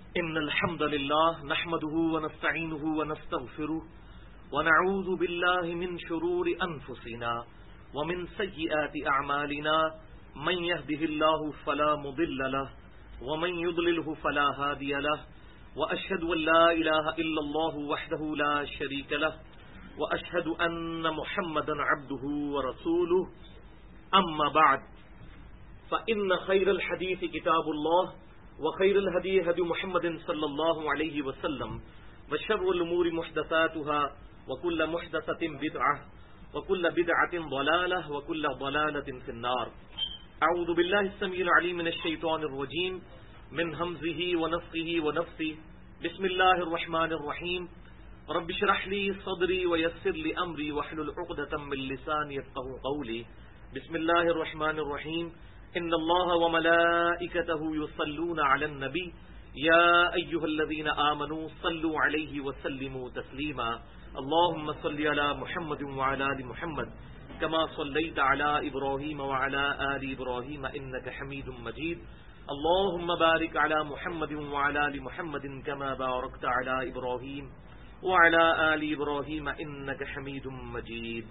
إن الحمد لله نحمده ونستعينه ونستغفره ونعوذ بالله من شرور أنفسنا ومن سيئات أعمالنا من يهده الله فلا مضل له ومن يضلله فلا هادي له وأشهد أن لا إله إلا الله وحده لا شريك له وأشهد أن محمدا عبده ورسوله أما بعد فإن خير الحديث كتاب الله وخير الهدي هدي محمد صلى الله عليه وسلم وشر الأمور محدثاتها وكل محدثة بدعة وكل بدعة ضلالة وكل ضلالة في النار. أعوذ بالله السميع العليم من الشيطان الرجيم من همزه ونفخه ونفثه. بسم الله الرحمن الرحيم. رب اشرح لي صدري ويسر لي أمري واحلل عقدة من لساني يفقهوا قولي. بسم الله الرحمن الرحيم. ان الله وملائكته يصلون على النبي يا ايها الذين آمنوا صلوا عليه وسلموا تسليما. اللهم صل على محمد وعلى ال محمد كما صليت على ابراهيم وعلى ال ابراهيم انك حميد مجيد. اللهم بارك على محمد وعلى ال محمد كما باركت على ابراهيم وعلى ال ابراهيم انك حميد مجيد.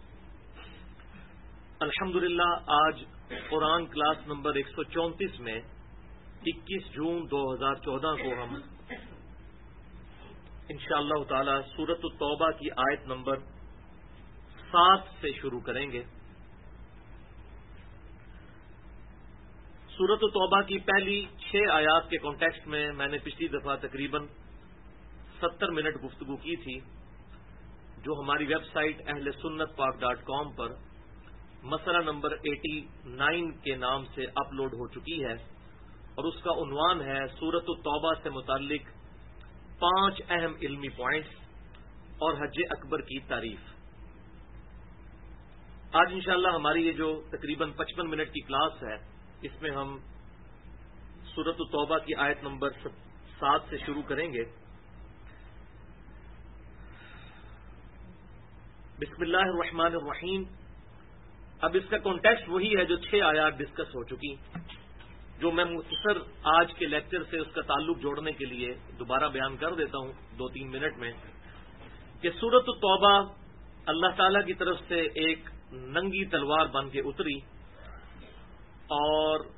الحمدللہ آج قرآن کلاس نمبر 134 میں 21 جون 2014 کو ہم انشاءاللہ تعالی سورۃ التوبہ کی آیت نمبر 7 سے شروع کریں گے. سورۃ التوبہ کی پہلی 6 آیات کے کانٹیکسٹ میں نے پچھلی دفعہ تقریباً 70 منٹ گفتگو کی تھی، جو ہماری ویب سائٹ ahlsunnatpak.com پر مسئلہ نمبر 89 کے نام سے اپلوڈ ہو چکی ہے، اور اس کا عنوان ہے سورۃ التوبہ سے متعلق 5 اہم علمی پوائنٹس اور حج اکبر کی تعریف. آج انشاءاللہ ہماری یہ جو تقریباً 55 منٹ کی کلاس ہے، اس میں ہم سورۃ التوبہ کی آیت نمبر 7 سے شروع کریں گے. بسم اللہ الرحمن الرحیم. اب اس کا کانٹیکسٹ وہی ہے جو 6 آیات ڈسکس ہو چکی، جو میں مختصر آج کے لیکچر سے اس کا تعلق جوڑنے کے لیے دوبارہ بیان کر دیتا ہوں 2-3 منٹ میں، کہ سورۃ التوبہ اللہ تعالی کی طرف سے ایک ننگی تلوار بن کے اتری، اور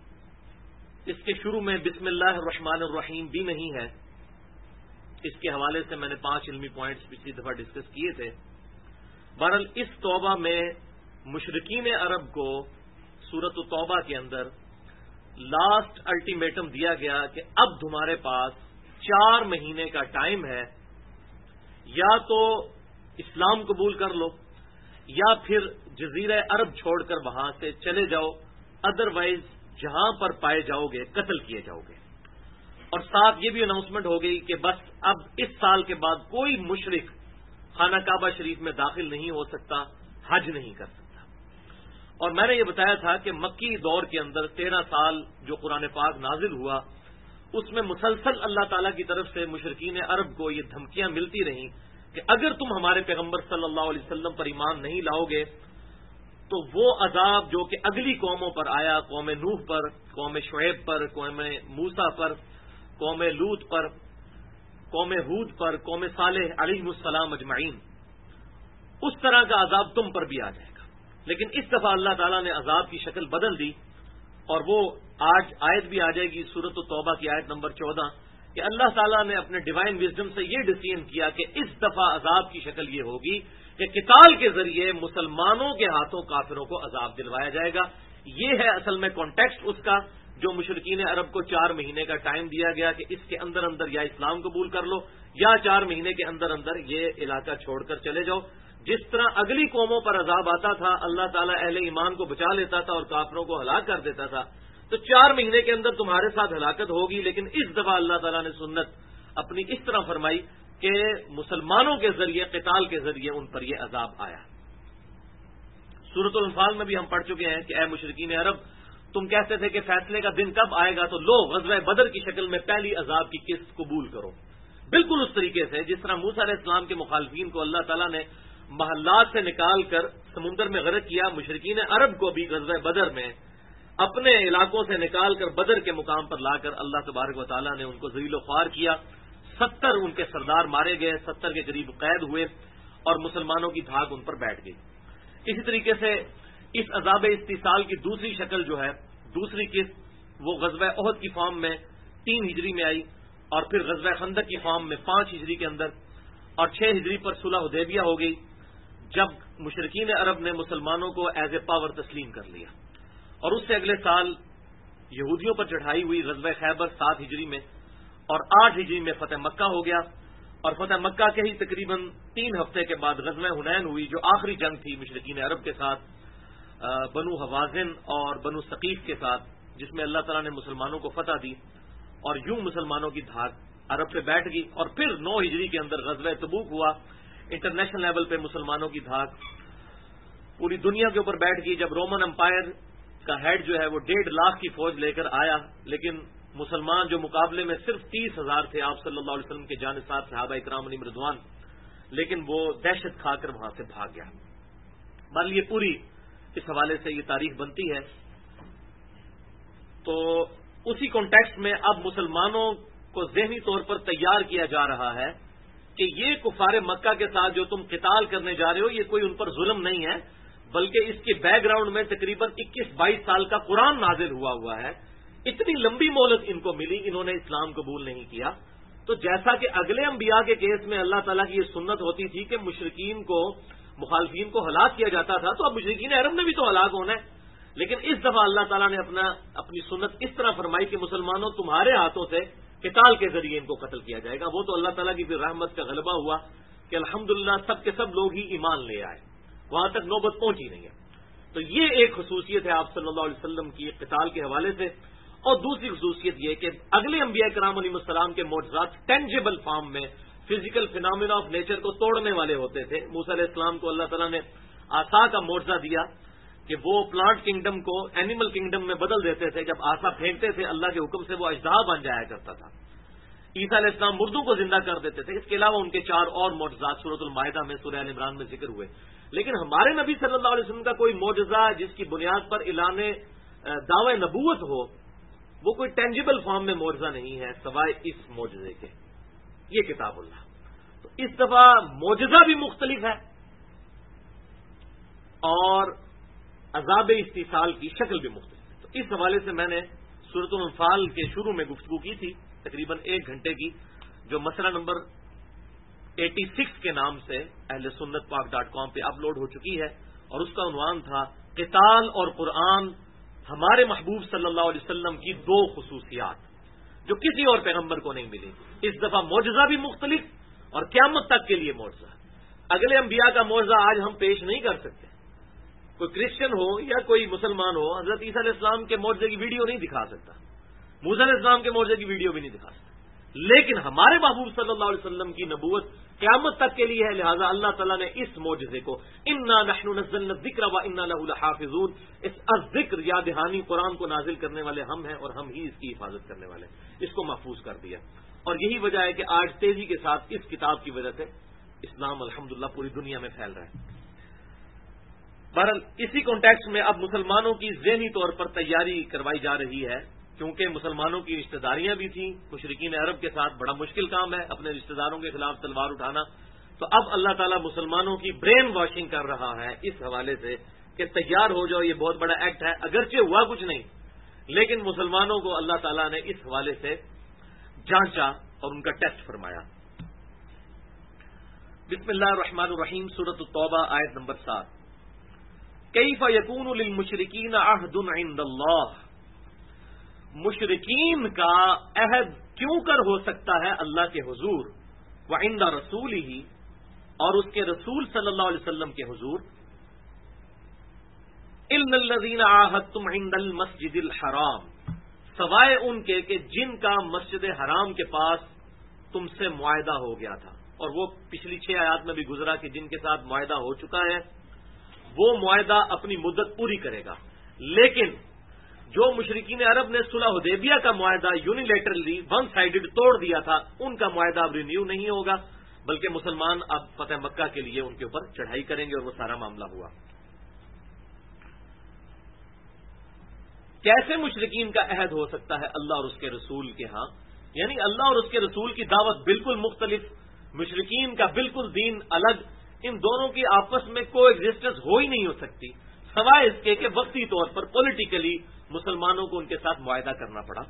اس کے شروع میں بسم اللہ الرحمن الرحیم بھی نہیں ہے. اس کے حوالے سے میں نے 5 علمی پوائنٹس پچھلی دفعہ ڈسکس کیے تھے. بہرحال اس توبہ میں مشرکین عرب کو سورۃ التوبہ کے اندر لاسٹ الٹیمیٹم دیا گیا کہ اب تمہارے پاس 4 مہینے کا ٹائم ہے، یا تو اسلام قبول کر لو یا پھر جزیرہ عرب چھوڑ کر وہاں سے چلے جاؤ، ادروائز جہاں پر پائے جاؤ گے قتل کیے جاؤ گے. اور ساتھ یہ بھی اناؤنسمنٹ ہو گئی کہ بس اب اس سال کے بعد کوئی مشرک خانہ کعبہ شریف میں داخل نہیں ہو سکتا، حج نہیں کر سکتا. اور میں نے یہ بتایا تھا کہ مکی دور کے اندر 13 سال جو قرآن پاک نازل ہوا، اس میں مسلسل اللہ تعالیٰ کی طرف سے مشرکین عرب کو یہ دھمکیاں ملتی رہیں کہ اگر تم ہمارے پیغمبر صلی اللہ علیہ وسلم پر ایمان نہیں لاؤ گے تو وہ عذاب جو کہ اگلی قوموں پر آیا، قوم نوح پر، قوم شعیب پر، قوم موسیٰ پر، قوم لوط پر، قوم ہود پر، قوم صالح علیہ السلام اجمعین، اس طرح کا عذاب تم پر بھی آ جائے گا. لیکن اس دفعہ اللہ تعالیٰ نے عذاب کی شکل بدل دی، اور وہ آج آیت بھی آ جائے گی سورۃ التوبہ کی آیت نمبر 14 کہ اللہ تعالیٰ نے اپنے ڈیوائن وزڈم سے یہ ڈیسیژن کیا کہ اس دفعہ عذاب کی شکل یہ ہوگی کہ قتال کے ذریعے مسلمانوں کے ہاتھوں کافروں کو عذاب دلوایا جائے گا. یہ ہے اصل میں کانٹیکسٹ اس کا، جو مشرکین عرب کو 4 مہینے کا ٹائم دیا گیا کہ اس کے اندر اندر یا اسلام قبول کر لو یا 4 مہینے کے اندر اندر یہ علاقہ چھوڑ کر چلے جاؤ. جس طرح اگلی قوموں پر عذاب آتا تھا، اللہ تعالیٰ اہل ایمان کو بچا لیتا تھا اور کافروں کو ہلاک کر دیتا تھا، تو 4 مہینے کے اندر تمہارے ساتھ ہلاکت ہوگی. لیکن اس دفعہ اللہ تعالیٰ نے سنت اپنی اس طرح فرمائی کہ مسلمانوں کے ذریعے، قتال کے ذریعے ان پر یہ عذاب آیا. سورۃ الانفال میں بھی ہم پڑھ چکے ہیں کہ اے مشرکین عرب، تم کہتے تھے کہ فیصلے کا دن کب آئے گا، تو لو غزوہ بدر کی شکل میں پہلی عذاب کی قسط قبول کرو. بالکل اس طریقے سے جس طرح موسیٰ علیہ السلام کے مخالفین کو اللہ تعالیٰ نے محلات سے نکال کر سمندر میں غرق کیا، مشرکین عرب کو بھی غزوہ بدر میں اپنے علاقوں سے نکال کر بدر کے مقام پر لا کر اللہ تبارک و تعالیٰ نے ان کو ذلیل و خوار کیا. 70 ان کے سردار مارے گئے, 70 کے قریب قید ہوئے اور مسلمانوں کی دھاک ان پر بیٹھ گئی. اسی طریقے سے اس عذاب استحصال کی دوسری شکل جو ہے, دوسری قسط, وہ غزوہ احد کی فارم میں 3 ہجری میں آئی, اور پھر غزوہ خندق کی فارم میں 5 ہجری کے اندر, اور 6 ہجری پر صلح حدیبیہ ہو گئی, جب مشرکین عرب نے مسلمانوں کو ایز اے پاور تسلیم کر لیا. اور اس سے اگلے سال یہودیوں پر چڑھائی ہوئی غزوہ خیبر 7 ہجری میں, اور 8 ہجری میں فتح مکہ ہو گیا. اور فتح مکہ کے ہی تقریباً 3 ہفتے کے بعد غزوہ حنین ہوئی, جو آخری جنگ تھی مشرکین عرب کے ساتھ, بنو حوازن اور بنو ثقیف کے ساتھ, جس میں اللہ تعالیٰ نے مسلمانوں کو فتح دی, اور یوں مسلمانوں کی دھاک عرب پہ بیٹھ گئی. اور پھر 9 ہجری کے اندر غزوہ تبوک ہوا. انٹرنیشنل لیول پہ مسلمانوں کی دھاک پوری دنیا کے اوپر بیٹھ گئی, جب رومن امپائر کا ہیڈ جو ہے وہ 1.5 لاکھ کی فوج لے کر آیا, لیکن مسلمان جو مقابلے میں صرف 30,000 تھے آپ صلی اللہ علیہ وسلم کے جانثار صحابہ اکرام علیہم رضوان, لیکن وہ دہشت کھا کر وہاں سے بھاگ گیا. بہرحال یہ پوری اس حوالے سے یہ تاریخ بنتی ہے. تو اسی کانٹیکسٹ میں اب مسلمانوں کو ذہنی طور پر تیار کیا جا رہا ہے کہ یہ کفار مکہ کے ساتھ جو تم قتال کرنے جا رہے ہو, یہ کوئی ان پر ظلم نہیں ہے, بلکہ اس کے بیک گراؤنڈ میں تقریباً 21-22 سال کا قرآن نازل ہوا ہے. اتنی لمبی مہلت ان کو ملی, انہوں نے اسلام قبول نہیں کیا. تو جیسا کہ اگلے انبیاء کے کیس میں اللہ تعالیٰ کی یہ سنت ہوتی تھی کہ مشرکین کو, مخالفین کو ہلاک کیا جاتا تھا, تو اب مشرکین عرب نے بھی تو ہلاک ہونا ہے. لیکن اس دفعہ اللہ تعالیٰ نے اپنی سنت اس طرح فرمائی کہ مسلمانوں تمہارے ہاتھوں سے قتال کے ذریعے ان کو قتل کیا جائے گا. وہ تو اللہ تعالیٰ کی پھر رحمت کا غلبہ ہوا کہ الحمدللہ سب کے سب لوگ ہی ایمان لے آئے, وہاں تک نوبت پہنچی نہیں ہے. تو یہ ایک خصوصیت ہے آپ صلی اللہ علیہ وسلم کی قتال کے حوالے سے. اور دوسری خصوصیت یہ کہ اگلے انبیاء کرام علیہ السلام کے معجزات ٹینجیبل فارم میں, فزیکل فینامنا آف نیچر کو توڑنے والے ہوتے تھے. موسیٰ علیہ السلام کو اللہ تعالیٰ نے عصا کا معجزہ دیا کہ وہ پلانٹ کنگڈم کو اینیمل کنگڈم میں بدل دیتے تھے. جب عصا پھینکتے تھے اللہ کے حکم سے وہ اژدہا بن جایا کرتا تھا. عیسیٰ علیہ السلام مردوں کو زندہ کر دیتے تھے. اس کے علاوہ ان کے 4 اور معجزات سورۃ المائدہ میں, سورہ ال عمران میں ذکر ہوئے. لیکن ہمارے نبی صلی اللہ علیہ وسلم کا کوئی معجزہ جس کی بنیاد پر اعلان دعوی نبوت ہو, وہ کوئی ٹینجیبل فارم میں معجزہ نہیں ہے سوائے اس معجزے کے, یہ کتاب اللہ. تو اس دفعہ معجزہ بھی مختلف ہے اور عذاب استحصال کی شکل بھی مختلف ہے. تو اس حوالے سے میں نے سورۃ الانفال کے شروع میں گفتگو کی تھی, تقریباً 1 گھنٹے کی, جو مسئلہ نمبر 86 کے نام سے اہل سنت پاک.com پہ اپلوڈ ہو چکی ہے, اور اس کا عنوان تھا قتال اور قرآن, ہمارے محبوب صلی اللہ علیہ وسلم کی 2 خصوصیات جو کسی اور پیغمبر کو نہیں ملی. اس دفعہ معجزہ بھی مختلف اور قیامت تک کے لیے معجزہ. اگلے انبیاء کا معجزہ آج ہم پیش نہیں کر سکتے. کوئی کرسچن ہو یا کوئی مسلمان ہو حضرت عیسیٰ علیہ السلام کے معجزے کی ویڈیو نہیں دکھا سکتا, موسیٰ علیہ السلام کے معجزے کی ویڈیو بھی نہیں دکھا سکتا. لیکن ہمارے محبوب صلی اللہ علیہ وسلم کی نبوت قیامت تک کے لیے ہے. لہذا اللہ تعالیٰ نے اس معجزے کو انا نحن نزلنا الذکر وانا له لحافظون, اس الذکر یاد دہانی قرآن کو نازل کرنے والے ہم ہیں اور ہم ہی اس کی حفاظت کرنے والے, اس کو محفوظ کر دیا. اور یہی وجہ ہے کہ آج تیزی کے ساتھ اس کتاب کی وجہ سے اسلام الحمدللہ پوری دنیا میں پھیل رہا ہے. بہرحال اسی کانٹیکسٹ میں اب مسلمانوں کی ذہنی طور پر تیاری کروائی جا رہی ہے, کیونکہ مسلمانوں کی رشتہ داریاں بھی تھیں مشرکین عرب کے ساتھ. بڑا مشکل کام ہے اپنے رشتہ داروں کے خلاف تلوار اٹھانا. تو اب اللہ تعالیٰ مسلمانوں کی برین واشنگ کر رہا ہے اس حوالے سے کہ تیار ہو جاؤ, یہ بہت بڑا ایکٹ ہے. اگرچہ ہوا کچھ نہیں, لیکن مسلمانوں کو اللہ تعالیٰ نے اس حوالے سے جانچا اور ان کا ٹیسٹ فرمایا. بسم اللہ الرحمن الرحیم, سورۃ التوبہ آیت نمبر 7. کیف یکون للمشرکین عہد عند اللہ, مشرکین کا عہد کیوں کر ہو سکتا ہے اللہ کے حضور, وعند رسولہ, اور اس کے رسول صلی اللہ علیہ وسلم کے حضور, الا الذین عاہدتم عند المسجد الحرام, سوائے ان کے کہ جن کا مسجد حرام کے پاس تم سے معاہدہ ہو گیا تھا. اور وہ پچھلی 6 آیات میں بھی گزرا کہ جن کے ساتھ معاہدہ ہو چکا ہے وہ معاہدہ اپنی مدت پوری کرے گا. لیکن جو مشرکین عرب نے صلح حدیبیہ کا معاہدہ یونیلیٹرلی ون سائیڈڈ توڑ دیا تھا, ان کا معاہدہ اب رینیو نہیں ہوگا, بلکہ مسلمان اب فتح مکہ کے لیے ان کے اوپر چڑھائی کریں گے, اور وہ سارا معاملہ ہوا. کیسے مشرکین کا عہد ہو سکتا ہے اللہ اور اس کے رسول کے ہاں؟ یعنی اللہ اور اس کے رسول کی دعوت بالکل مختلف، مشرکین کا بالکل دین الگ، ان دونوں کی آپس میں کو ایگزسٹنس ہو ہی نہیں ہو سکتی، سوائے اس کے کہ وقتی طور پر پولیٹیکلی مسلمانوں کو ان کے ساتھ معاہدہ کرنا پڑا۔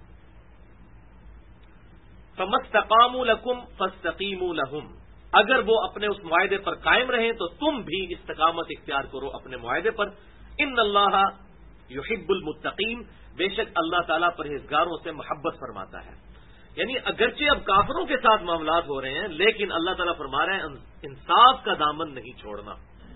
فَمَسْتَقَامُوا لَكُمْ فَاسْتَقِيمُوا لَهُمْ، اگر وہ اپنے اس معاہدے پر قائم رہیں تو تم بھی استقامت اختیار کرو اپنے معاہدے پر۔ ان اللہ یحب المتقین، بے شک اللہ تعالیٰ پرہیزگاروں سے محبت فرماتا ہے۔ یعنی اگرچہ اب کافروں کے ساتھ معاملات ہو رہے ہیں، لیکن اللہ تعالیٰ فرما رہے ہیں انصاف کا دامن نہیں چھوڑنا۔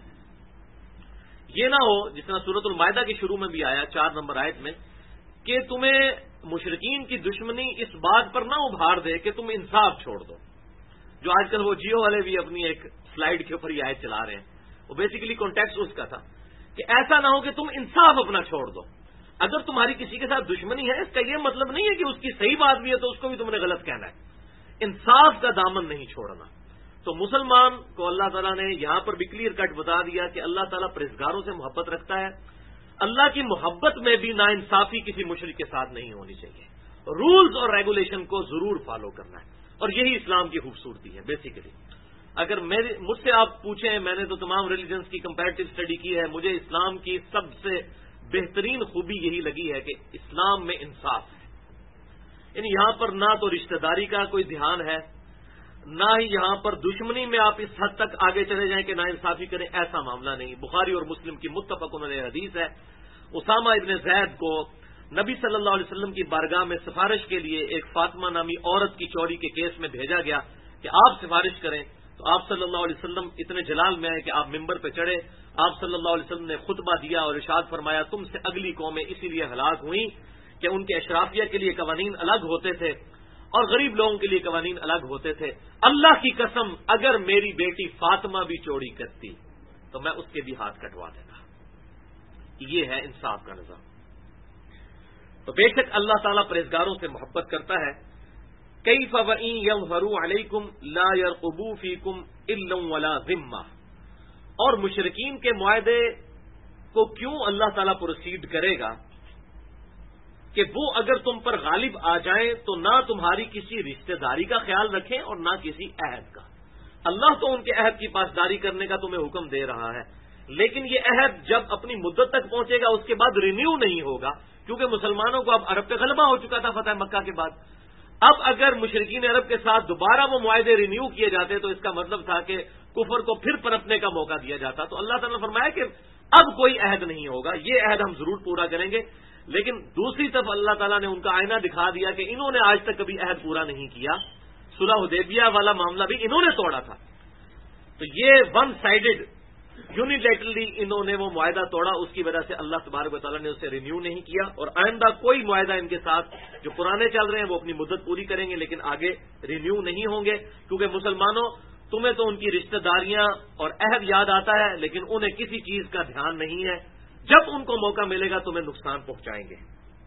یہ نہ ہو جس طرح سورۃ المائدہ کے شروع میں بھی آیا 4 نمبر آیت میں کہ تمہیں مشرکین کی دشمنی اس بات پر نہ ابھار دے کہ تم انصاف چھوڑ دو، جو آج کل وہ جیو والے بھی اپنی ایک سلائیڈ کے اوپر یہ آیت چلا رہے ہیں، وہ بیسیکلی کانٹیکسٹ اس کا تھا کہ ایسا نہ ہو کہ تم انصاف اپنا چھوڑ دو۔ اگر تمہاری کسی کے ساتھ دشمنی ہے، اس کا یہ مطلب نہیں ہے کہ اس کی صحیح بات بھی ہے تو اس کو بھی تم نے غلط کہنا ہے، انصاف کا دامن نہیں چھوڑنا۔ تو مسلمان کو اللہ تعالیٰ نے یہاں پر بھی کلیئر کٹ بتا دیا کہ اللہ تعالیٰ پرہیزگاروں سے محبت رکھتا ہے، اللہ کی محبت میں بھی ناانصافی کسی مشرک کے ساتھ نہیں ہونی چاہیے، رولز اور ریگولیشن کو ضرور فالو کرنا ہے، اور یہی اسلام کی خوبصورتی ہے۔ بیسیکلی اگر مجھ سے آپ پوچھیں، میں نے تو تمام ریلیجنس کی کمپیریٹو اسٹڈی کی ہے، مجھے اسلام کی سب سے بہترین خوبی یہی لگی ہے کہ اسلام میں انصاف ہے۔ یعنی یہاں پر نہ تو رشتہ داری کا کوئی دھیان ہے، نہ ہی یہاں پر دشمنی میں آپ اس حد تک آگے چلے جائیں کہ نا انصافی کریں، ایسا معاملہ نہیں۔ بخاری اور مسلم کی متفق علیہ حدیث ہے، اسامہ ابن زید کو نبی صلی اللہ علیہ وسلم کی بارگاہ میں سفارش کے لیے ایک فاطمہ نامی عورت کی چوری کے کیس میں بھیجا گیا کہ آپ سفارش کریں، تو آپ صلی اللہ علیہ وسلم اتنے جلال میں آئے کہ آپ ممبر پہ چڑھے، آپ صلی اللہ علیہ وسلم نے خطبہ دیا اور ارشاد فرمایا تم سے اگلی قومیں اسی لیے ہلاک ہوئیں کہ ان کے اشرافیہ کے لیے قوانین الگ ہوتے تھے اور غریب لوگوں کے لیے قوانین الگ ہوتے تھے، اللہ کی قسم اگر میری بیٹی فاطمہ بھی چوری کرتی تو میں اس کے بھی ہاتھ کٹوا دیتا۔ یہ ہے انصاف کا نظام۔ تو بے شک اللہ تعالیٰ پرہیزگاروں سے محبت کرتا ہے۔ کیف وَإِن يَظْهَرُوا عَلَيْكُمْ لَا يَرْقُبُوا فِيكُمْ إِلًّا وَلَا ذِمَّةً، اور مشرکین کے معاہدے کو کیوں اللہ تعالیٰ پروسیڈ کرے گا کہ وہ اگر تم پر غالب آ جائیں تو نہ تمہاری کسی رشتہ داری کا خیال رکھیں اور نہ کسی عہد کا۔ اللہ تو ان کے عہد کی پاسداری کرنے کا تمہیں حکم دے رہا ہے، لیکن یہ عہد جب اپنی مدت تک پہنچے گا اس کے بعد رینیو نہیں ہوگا، کیونکہ مسلمانوں کو اب عرب پہ غلبہ ہو چکا تھا فتح مکہ کے بعد۔ اب اگر مشرکین عرب کے ساتھ دوبارہ وہ معاہدے رینیو کیے جاتے تو اس کا مطلب تھا کہ کفر کو پھر پنپنے کا موقع دیا جاتا۔ تو اللہ تعالیٰ نے فرمایا کہ اب کوئی عہد نہیں ہوگا، یہ عہد ہم ضرور پورا کریں گے، لیکن دوسری طرف اللہ تعالیٰ نے ان کا آئینہ دکھا دیا کہ انہوں نے آج تک کبھی عہد پورا نہیں کیا، صلح حدیبیہ والا معاملہ بھی انہوں نے توڑا تھا۔ تو یہ ون سائیڈڈ یونیلیٹرلی انہوں نے وہ معاہدہ توڑا، اس کی وجہ سے اللہ تبارک و تعالیٰ نے اسے رینیو نہیں کیا، اور آئندہ کوئی معاہدہ ان کے ساتھ جو پرانے چل رہے ہیں وہ اپنی مدت پوری کریں گے لیکن آگے رینیو نہیں ہوں گے، کیونکہ مسلمانوں تمہیں تو ان کی رشتہ داریاں اور عہد یاد آتا ہے لیکن انہیں کسی چیز کا دھیان نہیں ہے، جب ان کو موقع ملے گا تمہیں نقصان پہنچائیں گے۔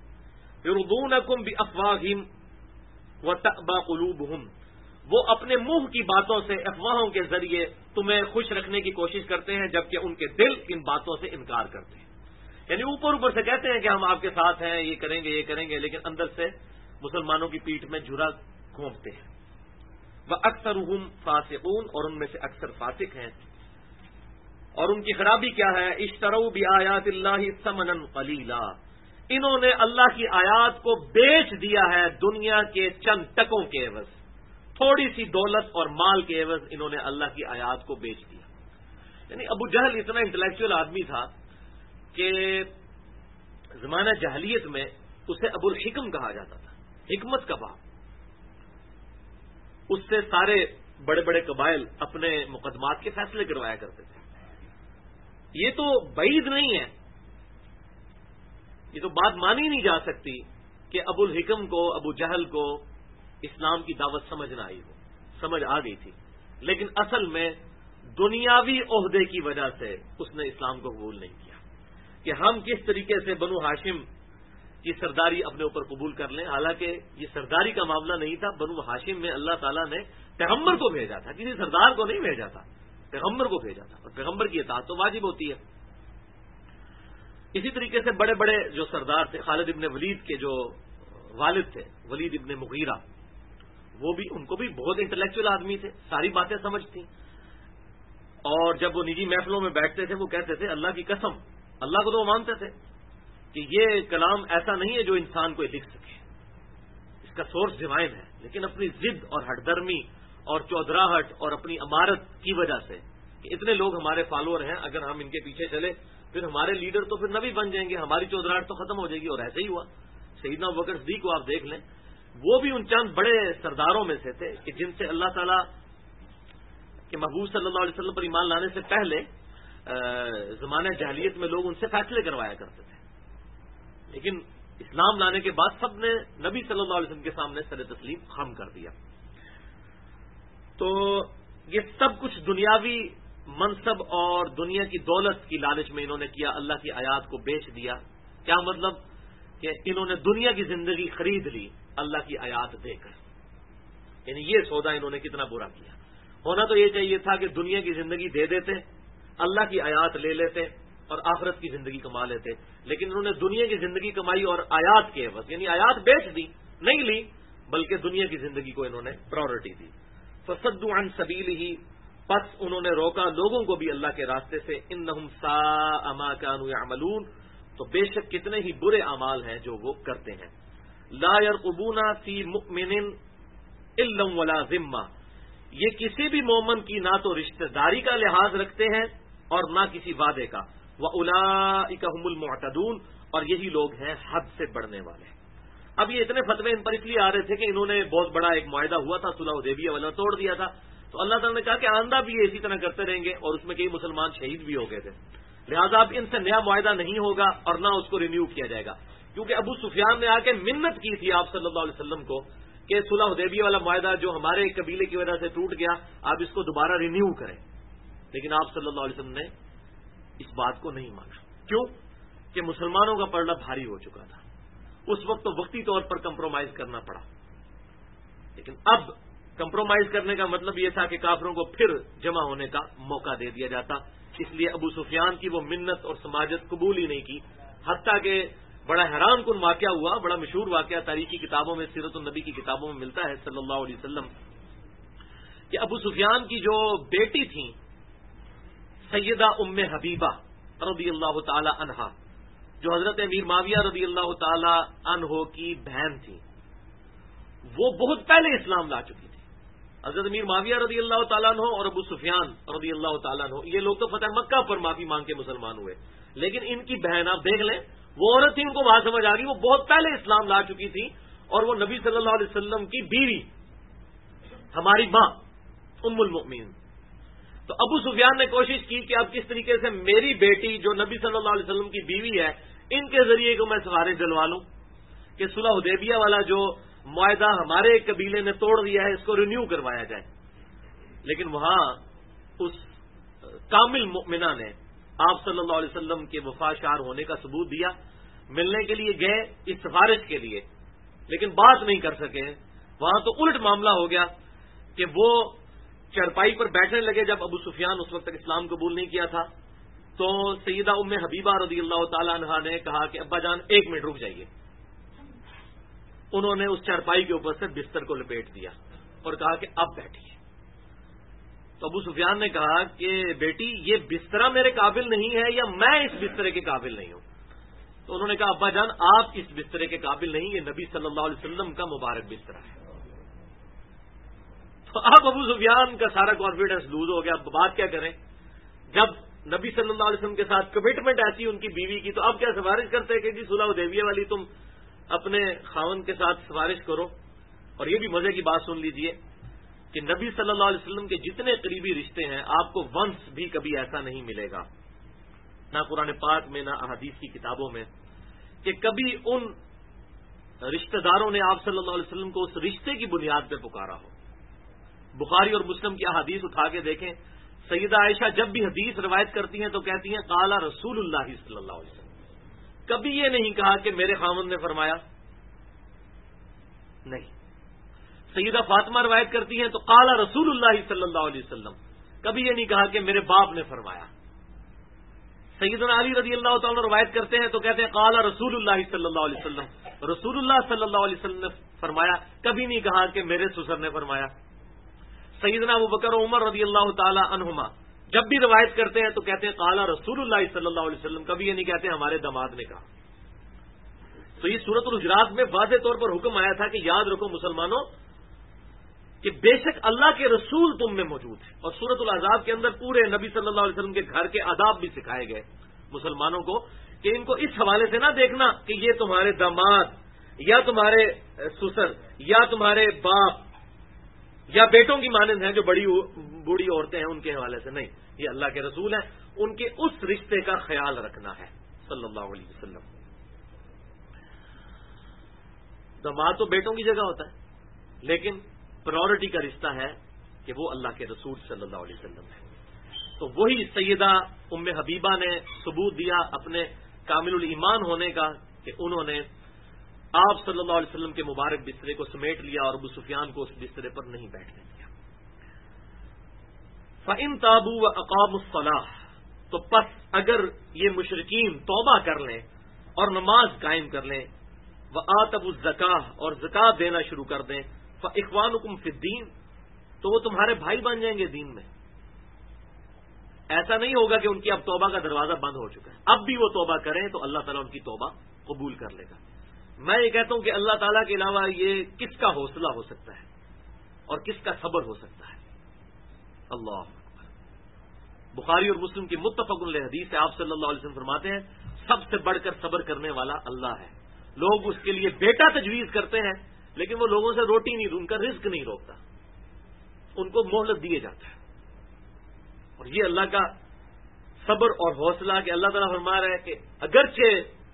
یرضونکم بافواہہم وتأبى قلوبہم، وہ اپنے منہ کی باتوں سے، افواہوں کے ذریعے تمہیں خوش رکھنے کی کوشش کرتے ہیں جبکہ ان کے دل ان باتوں سے انکار کرتے ہیں۔ یعنی اوپر اوپر سے کہتے ہیں کہ ہم آپ کے ساتھ ہیں، یہ کریں گے لیکن اندر سے مسلمانوں کی پیٹھ میں جھرا گھونپتے ہیں۔ وَأَكْثَرُهُمْ فَاسِقُونَ، اور ان میں سے اکثر فاسق ہیں، اور ان کی خرابی کیا ہے؟ اشتروا بآیات اللہ ثمنا قلیلا، انہوں نے اللہ کی آیات کو بیچ دیا ہے دنیا کے چند ٹکوں کے عوض، تھوڑی سی دولت اور مال کے عوض انہوں نے اللہ کی آیات کو بیچ دیا۔ یعنی ابو جہل اتنا انٹلیکچوئل آدمی تھا کہ زمانہ جاہلیت میں اسے ابو الحکم کہا جاتا تھا، حکمت کا باپ۔ اس سے سارے بڑے بڑے قبائل اپنے مقدمات کے فیصلے کروایا کرتے تھے۔ یہ تو بعید نہیں ہے، یہ تو بات مانی نہیں جا سکتی کہ ابو الحکم کو، ابو جہل کو اسلام کی دعوت سمجھ نہ آئی ہو، سمجھ آ گئی تھی، لیکن اصل میں دنیاوی عہدے کی وجہ سے اس نے اسلام کو قبول نہیں کیا کہ ہم کس طریقے سے بنو ہاشم کی سرداری اپنے اوپر قبول کر لیں، حالانکہ یہ سرداری کا معاملہ نہیں تھا۔ بنو ہاشم میں اللہ تعالیٰ نے پیغمبر کو بھیجا تھا، کسی سردار کو نہیں بھیجا تھا، پیغمبر کو بھیجا تھا، اور پیغمبر کی اطاعت تو واجب ہوتی ہے۔ اسی طریقے سے بڑے بڑے جو سردار تھے، خالد ابن ولید کے جو والد تھے ولید ابن مغیرہ، وہ بھی، ان کو بھی بہت انٹلیکچوئل آدمی تھے، ساری باتیں سمجھتی، اور جب وہ نجی محفلوں میں بیٹھتے تھے وہ کہتے تھے اللہ کی قسم، اللہ کو تو وہ مانتے تھے کہ یہ کلام ایسا نہیں ہے جو انسان کو لکھ سکے، اس کا سورس ڈیوائن ہے، لیکن اپنی ضد اور ہٹ درمی اور چودراہٹ اور اپنی امارت کی وجہ سے کہ اتنے لوگ ہمارے فالوور ہیں، اگر ہم ان کے پیچھے چلے پھر ہمارے لیڈر تو پھر نبی بن جائیں گے، ہماری چودراہٹ تو ختم ہو جائے گی، اور ایسے ہی ہوا۔ سیدنا ابوبکر صدیق کو آپ دیکھ لیں، وہ بھی ان چند بڑے سرداروں میں سے تھے کہ جن سے اللہ تعالیٰ کے محبوب صلی اللہ علیہ وسلم پر ایمان لانے سے پہلے زمانہ جاہلیت میں لوگ ان سے فیصلے کروایا کرتے تھے، لیکن اسلام لانے کے بعد سب نے نبی صلی اللہ علیہ وسلم کے سامنے سر تسلیم خم کر دیا۔ تو یہ سب کچھ دنیاوی منصب اور دنیا کی دولت کی لالچ میں انہوں نے کیا، اللہ کی آیات کو بیچ دیا۔ کیا مطلب؟ کہ انہوں نے دنیا کی زندگی خرید لی اللہ کی آیات دے کر، یعنی یہ سودا انہوں نے کتنا برا کیا۔ ہونا تو یہ چاہیے تھا کہ دنیا کی زندگی دے دیتے، اللہ کی آیات لے لیتے اور آخرت کی زندگی کما لیتے، لیکن انہوں نے دنیا کی زندگی کمائی اور آیات کے عوض، یعنی آیات بیچ دی، نہیں لی، بلکہ دنیا کی زندگی کو انہوں نے پرائورٹی دی۔ فصدوا عن سبیلہ، پس انہوں نے روکا لوگوں کو بھی اللہ کے راستے سے، انہم ساء ما كانوا يعملون، تو بے شک کتنے ہی برے اعمال ہیں جو وہ کرتے ہیں۔ لا يرقبون فی مؤمن الا ولا ذمہ، یہ کسی بھی مومن کی نہ تو رشتہ داری کا لحاظ رکھتے ہیں اور نہ کسی وعدے کا، وَأُولَئِكَ هُمُ الْمُعْتَدُونَ، اور یہی لوگ ہیں حد سے بڑھنے والے۔ اب یہ اتنے فتوے ان پر اس لیے آ رہے تھے کہ انہوں نے بہت بڑا ایک معاہدہ ہوا تھا، صلح حدیبیہ والا، توڑ دیا تھا، تو اللہ تعالیٰ نے کہا کہ آئندہ بھی یہ اسی طرح کرتے رہیں گے، اور اس میں کئی مسلمان شہید بھی ہو گئے تھے، لہذا اب ان سے نیا معاہدہ نہیں ہوگا اور نہ اس کو رینیو کیا جائے گا، کیونکہ ابو سفیان نے آ کے منت کی تھی آپ صلی اللہ علیہ وسلم کو کہ صلح حدیبیہ والا معاہدہ جو ہمارے قبیلے کی وجہ سے ٹوٹ گیا، آپ اس کو دوبارہ رینیو کریں، لیکن آپ صلی اللہ علیہ وسلم نے اس بات کو نہیں مانا۔ کیوں؟ کہ مسلمانوں کا پڑنا بھاری ہو چکا تھا، اس وقت تو وقتی طور پر کمپرومائز کرنا پڑا، لیکن اب کمپرومائز کرنے کا مطلب یہ تھا کہ کافروں کو پھر جمع ہونے کا موقع دے دیا جاتا، اس لیے ابو سفیان کی وہ منت اور سماجت قبول ہی نہیں کی، حتیٰ کہ بڑا حیران کن واقعہ ہوا، بڑا مشہور واقعہ تاریخی کتابوں میں، سیرت النبی کی کتابوں میں ملتا ہے صلی اللہ علیہ وسلم، کہ ابو سفیان کی جو بیٹی تھی سیدہ ام حبیبہ رضی اللہ تعالی عنہا، جو حضرت امیر معاویہ رضی اللہ تعالی عنہ کی بہن تھی، وہ بہت پہلے اسلام لا چکی تھی۔ حضرت امیر معاویہ رضی اللہ تعالیٰ عنہ اور ابو سفیان رضی اللہ تعالیٰ عنہ، یہ لوگ تو فتح مکہ پر معافی مانگ کے مسلمان ہوئے، لیکن ان کی بہن آپ دیکھ لیں، وہ عورت تھی، ان کو بات سمجھ آ گئی، وہ بہت پہلے اسلام لا چکی تھی، اور وہ نبی صلی اللہ علیہ وسلم کی بیوی، ہماری ماں ام المؤمنین۔ تو ابو سفیان نے کوشش کی کہ اب کس طریقے سے میری بیٹی جو نبی صلی اللہ علیہ وسلم کی بیوی ہے، ان کے ذریعے کو میں سفارش دلوا لوں کہ صلح حدیبیہ والا جو معاہدہ ہمارے قبیلے نے توڑ دیا ہے اس کو رینیو کروایا جائے، لیکن وہاں اس کامل مؤمنہ نے آپ صلی اللہ علیہ وسلم کے وفاشار ہونے کا ثبوت دیا، ملنے کے لیے گئے اس سفارش کے لیے، لیکن بات نہیں کر سکے۔ وہاں تو الٹ معاملہ ہو گیا کہ وہ چرپائی پر بیٹھنے لگے، جب ابو سفیان اس وقت تک اسلام قبول نہیں کیا تھا، تو سیدہ ام حبیبہ رضی اللہ تعالی عنہا نے کہا کہ ابا جان 1 منٹ رک جائیے۔ انہوں نے اس چارپائی کے اوپر سے بستر کو لپیٹ دیا اور کہا کہ اب بیٹھیے۔ تو ابو سفیان نے کہا کہ بیٹی یہ بسترہ میرے قابل نہیں ہے یا میں اس بسترے کے قابل نہیں ہوں؟ تو انہوں نے کہا ابا جان آپ اس بسترے کے قابل نہیں، یہ نبی صلی اللہ علیہ وسلم کا مبارک بسترہ ہے۔ تو اب ابو سفیان کا سارا کانفیڈنس لوز ہو گیا، اب بات کیا کریں؟ جب نبی صلی اللہ علیہ وسلم کے ساتھ کمٹمنٹ ایسی ان کی بیوی کی، تو اب کیا سفارش کرتے کہ جی صلح حدیبیہ والی تم اپنے خاوند کے ساتھ سفارش کرو۔ اور یہ بھی مزے کی بات سن لیجئے کہ نبی صلی اللہ علیہ وسلم کے جتنے قریبی رشتے ہیں آپ کو ونس بھی کبھی ایسا نہیں ملے گا، نہ قرآن پاک میں نہ احادیث کی کتابوں میں، کہ کبھی ان رشتہ داروں نے آپ صلی اللہ علیہ وسلم کو اس رشتے کی بنیاد پہ پکارا ہو۔ بخاری اور مسلم کی احادیث اٹھا کے دیکھیں، سیدہ عائشہ جب بھی حدیث روایت کرتی ہیں تو کہتی ہیں قال رسول اللہ صلی اللہ علیہ وسلم، کبھی یہ نہیں کہا کہ میرے خاوند نے فرمایا، نہیں۔ سیدہ فاطمہ روایت کرتی ہیں تو قال رسول اللہ صلی اللہ علیہ وسلم، کبھی یہ نہیں کہا کہ میرے باپ نے فرمایا۔ سیدنا علی رضی اللہ تعالیٰ روایت کرتے ہیں تو کہتے ہیں قال رسول اللہ صلی اللہ علیہ وسلم، رسول اللہ صلی اللہ علیہ وسلم نے فرمایا، کبھی نہیں کہا کہ میرے سسر نے فرمایا۔ سیدنا ابو بکر و عمر رضی اللہ تعالی عنہما جب بھی روایت کرتے ہیں تو کہتے ہیں قال رسول اللہ صلی اللہ علیہ وسلم، کبھی یہ نہیں کہتے ہمارے داماد نے کہا۔ تو یہ سورۃ الحجرات میں واضح طور پر حکم آیا تھا کہ یاد رکھو مسلمانوں کہ بے شک اللہ کے رسول تم میں موجود ہے، اور سورۃ الاحزاب کے اندر پورے نبی صلی اللہ علیہ وسلم کے گھر کے آداب بھی سکھائے گئے مسلمانوں کو کہ ان کو اس حوالے سے نہ دیکھنا کہ یہ تمہارے داماد یا تمہارے سسر یا تمہارے باپ یا بیٹوں کی مانند ہیں جو بوڑھی عورتیں ہیں ان کے حوالے سے، نہیں، یہ اللہ کے رسول ہیں، ان کے اس رشتے کا خیال رکھنا ہے صلی اللہ علیہ وسلم۔ داماد تو بیٹوں کی جگہ ہوتا ہے، لیکن پرائورٹی کا رشتہ ہے کہ وہ اللہ کے رسول صلی اللہ علیہ وسلم ہے۔ تو وہی سیدہ ام حبیبہ نے ثبوت دیا اپنے کامل الایمان ہونے کا کہ انہوں نے آپ صلی اللہ علیہ وسلم کے مبارک بسترے کو سمیٹ لیا اور ابو سفیان کو اس بسترے پر نہیں بیٹھنے دیا۔ فَإِن تَابُوا وَأَقَامُوا الصَّلَاةَ، تو پس اگر یہ مشرکین توبہ کر لیں اور نماز قائم کر لیں، وَآتَوُا الزَّكَاةَ، اور زکات دینا شروع کر دیں، فَإِخْوَانُكُمْ فِي الدِّينِ، تو وہ تمہارے بھائی بن جائیں گے دین میں۔ ایسا نہیں ہوگا کہ ان کی اب توبہ کا دروازہ بند ہو چکا ہے، اب بھی وہ توبہ کریں تو اللہ تعالیٰ ان کی توبہ قبول کر لے گا۔ میں یہ کہتا ہوں کہ اللہ تعالیٰ کے علاوہ یہ کس کا حوصلہ ہو سکتا ہے اور کس کا صبر ہو سکتا ہے؟ اللہ اکبر۔ بخاری اور مسلم کی متفق علیہ حدیث ہے، آپ صلی اللہ علیہ وسلم فرماتے ہیں سب سے بڑھ کر صبر کرنے والا اللہ ہے۔ لوگ اس کے لیے بیٹا تجویز کرتے ہیں لیکن وہ لوگوں سے روٹی نہیں، ان کا رزق نہیں روکتا، ان کو مہلت دیے جاتا ہے۔ اور یہ اللہ کا صبر اور حوصلہ کہ اللہ تعالیٰ فرما رہا ہے کہ اگرچہ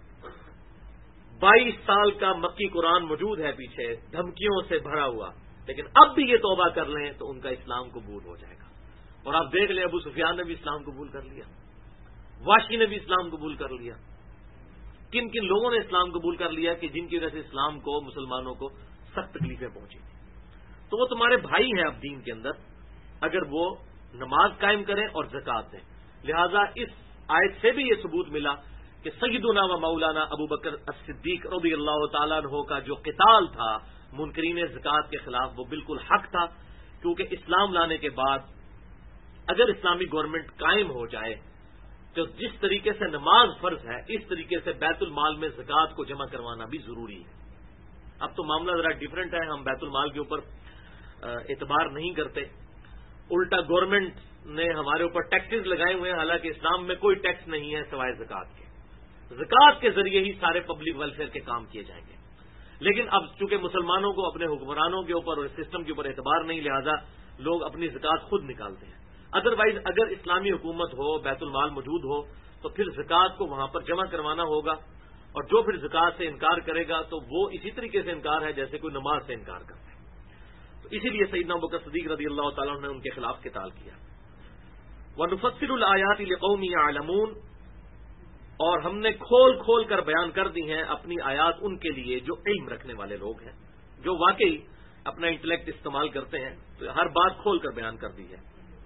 22 سال کا مکی قرآن موجود ہے پیچھے دھمکیوں سے بھرا ہوا، لیکن اب بھی یہ توبہ کر لیں تو ان کا اسلام قبول ہو جائے گا۔ اور آپ دیکھ لیں ابو سفیان نے بھی اسلام قبول کر لیا، واشی نے بھی اسلام قبول کر لیا۔ کن کن لوگوں نے اسلام قبول کر لیا کہ جن کی وجہ سے اسلام کو، مسلمانوں کو سخت تکلیفیں پہنچی تھیں۔ تو وہ تمہارے بھائی ہیں اب دین کے اندر اگر وہ نماز قائم کریں اور زکات دیں۔ لہذا اس آیت سے بھی یہ ثبوت ملا کہ سیدنا و مولانا ابو بکر الصدیق رضی اللہ تعالیٰ عنہ کا جو قتال تھا منکرین زکات کے خلاف وہ بالکل حق تھا، کیونکہ اسلام لانے کے بعد اگر اسلامی گورنمنٹ قائم ہو جائے تو جس طریقے سے نماز فرض ہے اس طریقے سے بیت المال میں زکات کو جمع کروانا بھی ضروری ہے۔ اب تو معاملہ ذرا ڈیفرنٹ ہے، ہم بیت المال کے اوپر اعتبار نہیں کرتے، الٹا گورنمنٹ نے ہمارے اوپر ٹیکسز لگائے ہوئے ہیں، حالانکہ اسلام میں کوئی ٹیکس نہیں ہے سوائے زکات کے۔ زکات کے ذریعے ہی سارے پبلک ویلفیئر کے کام کیے جائیں گے، لیکن اب چونکہ مسلمانوں کو اپنے حکمرانوں کے اوپر اور سسٹم کے اوپر اعتبار نہیں، لہذا لوگ اپنی زکات خود نکالتے ہیں۔ ادروائز اگر اسلامی حکومت ہو، بیت المال موجود ہو تو پھر زکات کو وہاں پر جمع کروانا ہوگا، اور جو پھر زکات سے انکار کرے گا تو وہ اسی طریقے سے انکار ہے جیسے کوئی نماز سے انکار کرتا ہے۔ تو اسی لیے سیدنا ابوبکر صدیق رضی اللہ تعالیٰ نے ان کے خلاف قتال کیا۔ وَنُفَصِّلُ الْآيَاتِ لِقَوْمٍ يَعْلَمُونَ، اور ہم نے کھول کھول کر بیان کر دی ہیں اپنی آیات ان کے لیے جو علم رکھنے والے لوگ ہیں، جو واقعی اپنا انٹلیکٹ استعمال کرتے ہیں، تو ہر بات کھول کر بیان کر دی ہے۔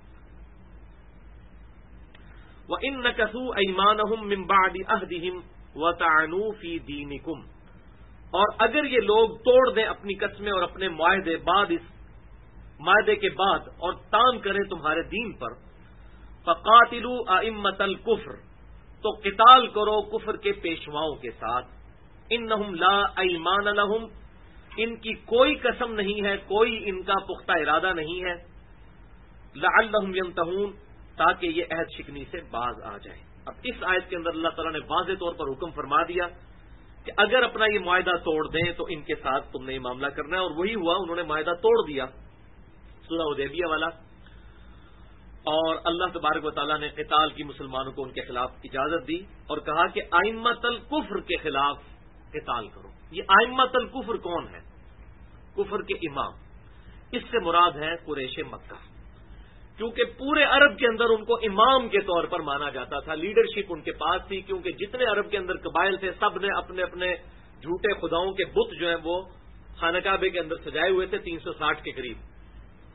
وَإِن نَكَثُوا أَيْمَانَهُم مِّن بَعْدِ عَهْدِهِمْ وَطَعَنُوا فِي دِينِكُمْ، اور اگر یہ لوگ توڑ دیں اپنی قسمیں اور اپنے معاہدے بعد اس معاہدے کے بعد اور تان کریں تمہارے دین پر، فَقَاتِلُوا أَئِمَّةَ الْكُفْرِ، تو قتال کرو کفر کے پیشواؤں کے ساتھ، انہم لا ایمان لہم، ان کی کوئی قسم نہیں ہے، کوئی ان کا پختہ ارادہ نہیں ہے، لعلہم ینتہون، تاکہ یہ عہد شکنی سے باز آ جائیں۔ اب اس آیت کے اندر اللہ تعالیٰ نے واضح طور پر حکم فرما دیا کہ اگر اپنا یہ معاہدہ توڑ دیں تو ان کے ساتھ تم نے یہ معاملہ کرنا ہے، اور وہی ہوا، انہوں نے معاہدہ توڑ دیا سورہ حدیبیہ والا، اور اللہ تبارک و تعالیٰ نے قتال کی مسلمانوں کو ان کے خلاف اجازت دی اور کہا کہ ائمۃ الکفر کے خلاف قتال کرو۔ یہ ائمۃ الکفر کون ہے؟ کفر کے امام، اس سے مراد ہے قریش مکہ، کیونکہ پورے عرب کے اندر ان کو امام کے طور پر مانا جاتا تھا، لیڈرشپ ان کے پاس تھی، کیونکہ جتنے عرب کے اندر قبائل تھے سب نے اپنے اپنے جھوٹے خداؤں کے بت جو ہیں وہ خانہ کعبے کے اندر سجائے ہوئے تھے 360 کے قریب۔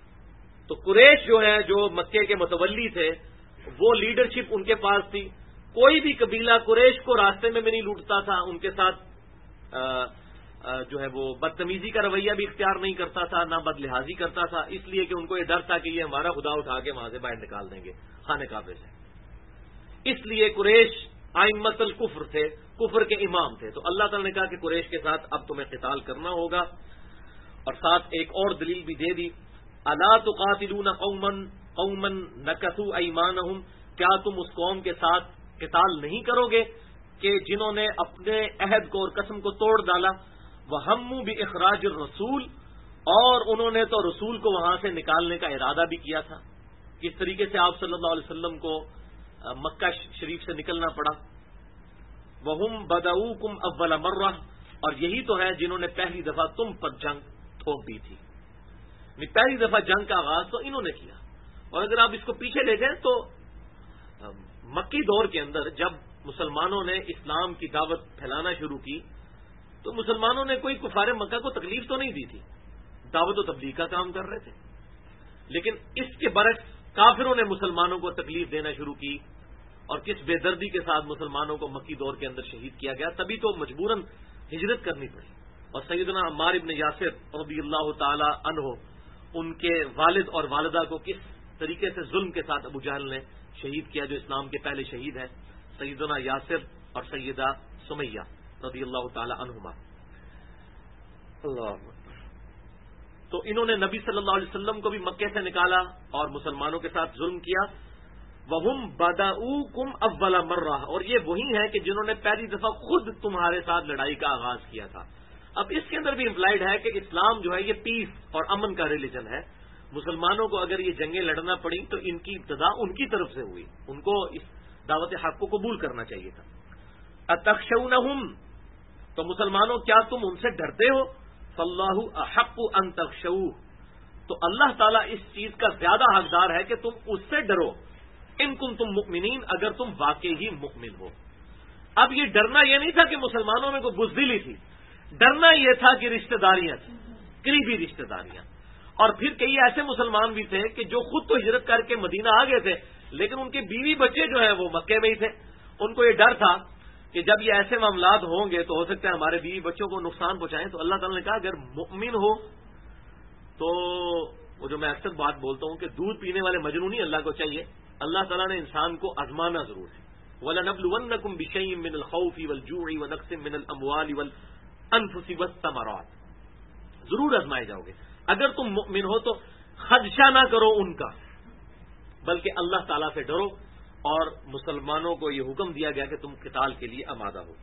تو قریش جو ہیں جو مکے کے متولی تھے وہ لیڈرشپ ان کے پاس تھی، کوئی بھی قبیلہ قریش کو راستے میں بھی نہیں لوٹتا تھا، ان کے ساتھ جو ہے وہ بدتمیزی کا رویہ بھی اختیار نہیں کرتا تھا، نہ بد لحاظی کرتا تھا، اس لیے کہ ان کو یہ ڈر تھا کہ یہ ہمارا خدا اٹھا کے وہاں سے باہر نکال دیں گے خانہ کعبے سے۔ اس لیے قریش ائمۃ الکفر تھے، کفر کے امام تھے۔ تو اللہ تعالیٰ نے کہا کہ قریش کے ساتھ اب تمہیں قتال کرنا ہوگا، اور ساتھ ایک اور دلیل بھی دے دی، الا تقاتلون قوما نکثوا ایمانہم، کیا تم اس قوم کے ساتھ قتال نہیں کرو گے کہ جنہوں نے اپنے عہد کو اور قسم کو توڑ ڈالا، وہموا باخراج الرسول، اور انہوں نے تو رسول کو وہاں سے نکالنے کا ارادہ بھی کیا تھا۔ کس طریقے سے آپ صلی اللہ علیہ وسلم کو مکہ شریف سے نکلنا پڑا، وہم بدؤکم اول مرہ، اور یہی تو ہے جنہوں نے پہلی دفعہ تم پر جنگ تھوپ دی تھی، پہلی دفعہ جنگ کا آغاز تو انہوں نے کیا۔ اور اگر آپ اس کو پیچھے دیکھیں تو مکی دور کے اندر جب مسلمانوں نے اسلام کی دعوت پھیلانا شروع کی تو مسلمانوں نے کوئی کفار مکہ کو تکلیف تو نہیں دی تھی، دعوت و تبلیغ کا کام کر رہے تھے، لیکن اس کے برعکس کافروں نے مسلمانوں کو تکلیف دینا شروع کی، اور کس بے دردی کے ساتھ مسلمانوں کو مکی دور کے اندر شہید کیا گیا، تبھی تو مجبوراً ہجرت کرنی پڑی۔ اور سیدنا عمار ابن یاسر رضی اللہ تعالی عنہ، ان کے والد اور والدہ کو کس طریقے سے ظلم کے ساتھ ابو جہل نے شہید کیا، جو اسلام کے پہلے شہید ہیں، سیدنا یاسر اور سیدہ سمیہ رضی اللہ تعالی عنہما۔ اللہ تو انہوں نے نبی صلی اللہ علیہ وسلم کو بھی مکے سے نکالا اور مسلمانوں کے ساتھ ظلم کیا۔ وَهُمْ بَدَؤُوكُمْ أَوَّلَ مَرَّةٍ، اور یہ وہی ہیں کہ جنہوں نے پہلی دفعہ خود تمہارے ساتھ لڑائی کا آغاز کیا تھا۔ اب اس کے اندر بھی امپلائڈ ہے کہ اسلام جو ہے یہ پیس اور امن کا ریلیجن ہے۔ مسلمانوں کو اگر یہ جنگیں لڑنا پڑی تو ان کی ابتدا ان کی طرف سے ہوئی، ان کو اس دعوت حق کو قبول کرنا چاہیے تھا۔ أَتَخْشَوْنَهُمْ، تو مسلمانوں کیا تم ان سے ڈرتے ہو؟ فَاللَّهُ أَحَقُّ أَن تَخْشَوْهُ، تو اللہ تعالیٰ اس چیز کا زیادہ حقدار ہے کہ تم اس سے ڈرو، ان کنتم مؤمنین، اگر تم واقعی ہی مؤمن ہو۔ اب یہ ڈرنا یہ نہیں تھا کہ مسلمانوں میں کوئی بزدلی تھی، ڈرنا یہ تھا کہ رشتہ داریاں تھیں، قریبی رشتہ داریاں، اور پھر کئی ایسے مسلمان بھی تھے کہ جو خود تو ہجرت کر کے مدینہ آ گئے تھے، لیکن ان کے بیوی بچے جو ہیں وہ مکے میں ہی تھے۔ ان کو یہ ڈر تھا کہ جب یہ ایسے معاملات ہوں گے تو ہو سکتا ہے ہمارے بیوی بچوں کو نقصان پہنچائیں، تو اللہ تعالیٰ نے کہا اگر مؤمن ہو تو وہ جو میں اکثر بات بولتا ہوں کہ دودھ پینے والے مجنون ہی اللہ کو چاہیے، اللہ تعالیٰ نے انسان کو آزمانا ضرور ہے۔ وَلَنَبْلُوَنَّكُمْ بِشَيْءٍ مِّنَ الْخَوْفِ وَالْجُوعِ وَنَقْصٍ مِّنَ الْأَمْوَالِ وَالْأَنفُسِ وَالثَّمَرَاتِ، ضرور آزمائے جاؤ گے۔ اگر تم مؤمن ہو تو خدشہ نہ کرو ان کا، بلکہ اللہ تعالیٰ سے ڈرو، اور مسلمانوں کو یہ حکم دیا گیا کہ تم قتال کے لیے آمادہ ہو۔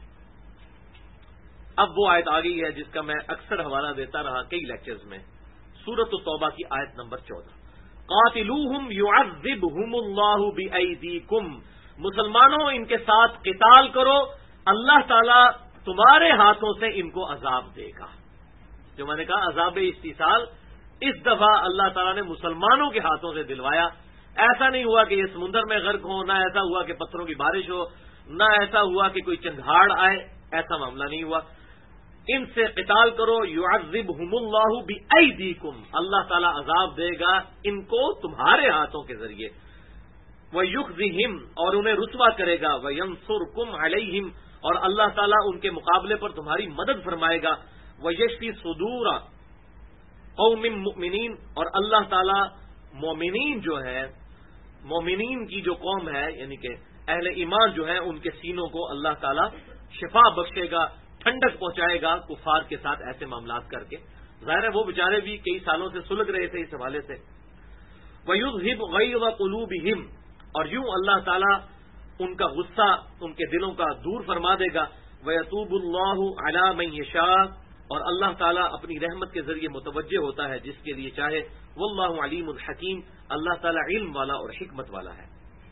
اب وہ آیت آ گئی ہے جس کا میں اکثر حوالہ دیتا رہا کئی لیکچرز میں، سورۃ التوبہ کی آیت نمبر 14، قاتلوہم یعذبہم اللہ بایدیکم، مسلمانوں ان کے ساتھ قتال کرو، اللہ تعالیٰ تمہارے ہاتھوں سے ان کو عذاب دے گا۔ جو میں نے کہا عذاب استیصال، اس دفعہ اللہ تعالیٰ نے مسلمانوں کے ہاتھوں سے دلوایا۔ ایسا نہیں ہوا کہ یہ سمندر میں غرق ہو، نہ ایسا ہوا کہ پتھروں کی بارش ہو، نہ ایسا ہوا کہ کوئی چنگھاڑ آئے، ایسا معاملہ نہیں ہوا۔ ان سے قتال کرو، یعذبہم اللہ بایدیکم، اللہ تعالیٰ عذاب دے گا ان کو تمہارے ہاتھوں کے ذریعے، ویخزہم، اور انہیں رسوا کرے گا، وینصرکم علیہم، اور اللہ تعالیٰ ان کے مقابلے پر تمہاری مدد فرمائے گا، ویشفی صدور قوم مؤمنین، اور اللہ تعالیٰ مومنین جو ہے، مومنین کی جو قوم ہے یعنی کہ اہل ایمان جو ہے ان کے سینوں کو اللہ تعالیٰ شفا بخشے گا، ٹھنڈک پہنچائے گا کفار کے ساتھ ایسے معاملات کر کے۔ ظاہر ہے وہ بیچارے بھی کئی سالوں سے سلگ رہے تھے اس حوالے سے۔ وَيُذْهِبْ غَيْظَ قُلُوبِهِمْ، اور یوں اللہ تعالیٰ ان کا غصہ ان کے دلوں کا دور فرما دے گا۔ وَيَتُوبُ اللَّهُ عَلَى مَن يَشَاءُ، اور اللہ تعالیٰ اپنی رحمت کے ذریعے متوجہ ہوتا ہے جس کے لیے چاہے۔ واللہ علیم الحکیم، اللہ تعالیٰ علم والا اور حکمت والا ہے۔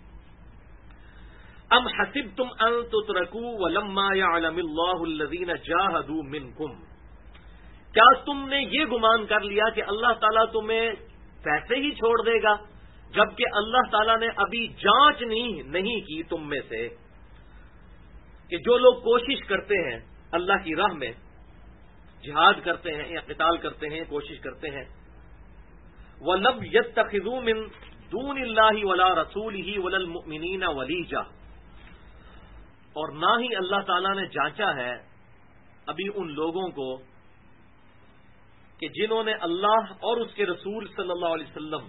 ام حسبتم ان تترکوا ولما يعلم اللہ الذین جاہدوا منکم، کیا تم نے یہ گمان کر لیا کہ اللہ تعالیٰ تمہیں ویسے ہی چھوڑ دے گا، جبکہ اللہ تعالیٰ نے ابھی جانچ نہیں کی تم میں سے کہ جو لوگ کوشش کرتے ہیں اللہ کی راہ میں، جہاد کرتے ہیں یا قتال کرتے ہیں، کوشش کرتے ہیں، وَلَمْ يَتَّخِذُوا مِن دُونِ اللَّهِ وَلَا رَسُولِهِ وَلَا الْمُؤْمِنِينَ وَلِيجًا، اور نہ ہی اللہ تعالیٰ نے جانچا ہے ابھی ان لوگوں کو کہ جنہوں نے اللہ اور اس کے رسول صلی اللہ علیہ وسلم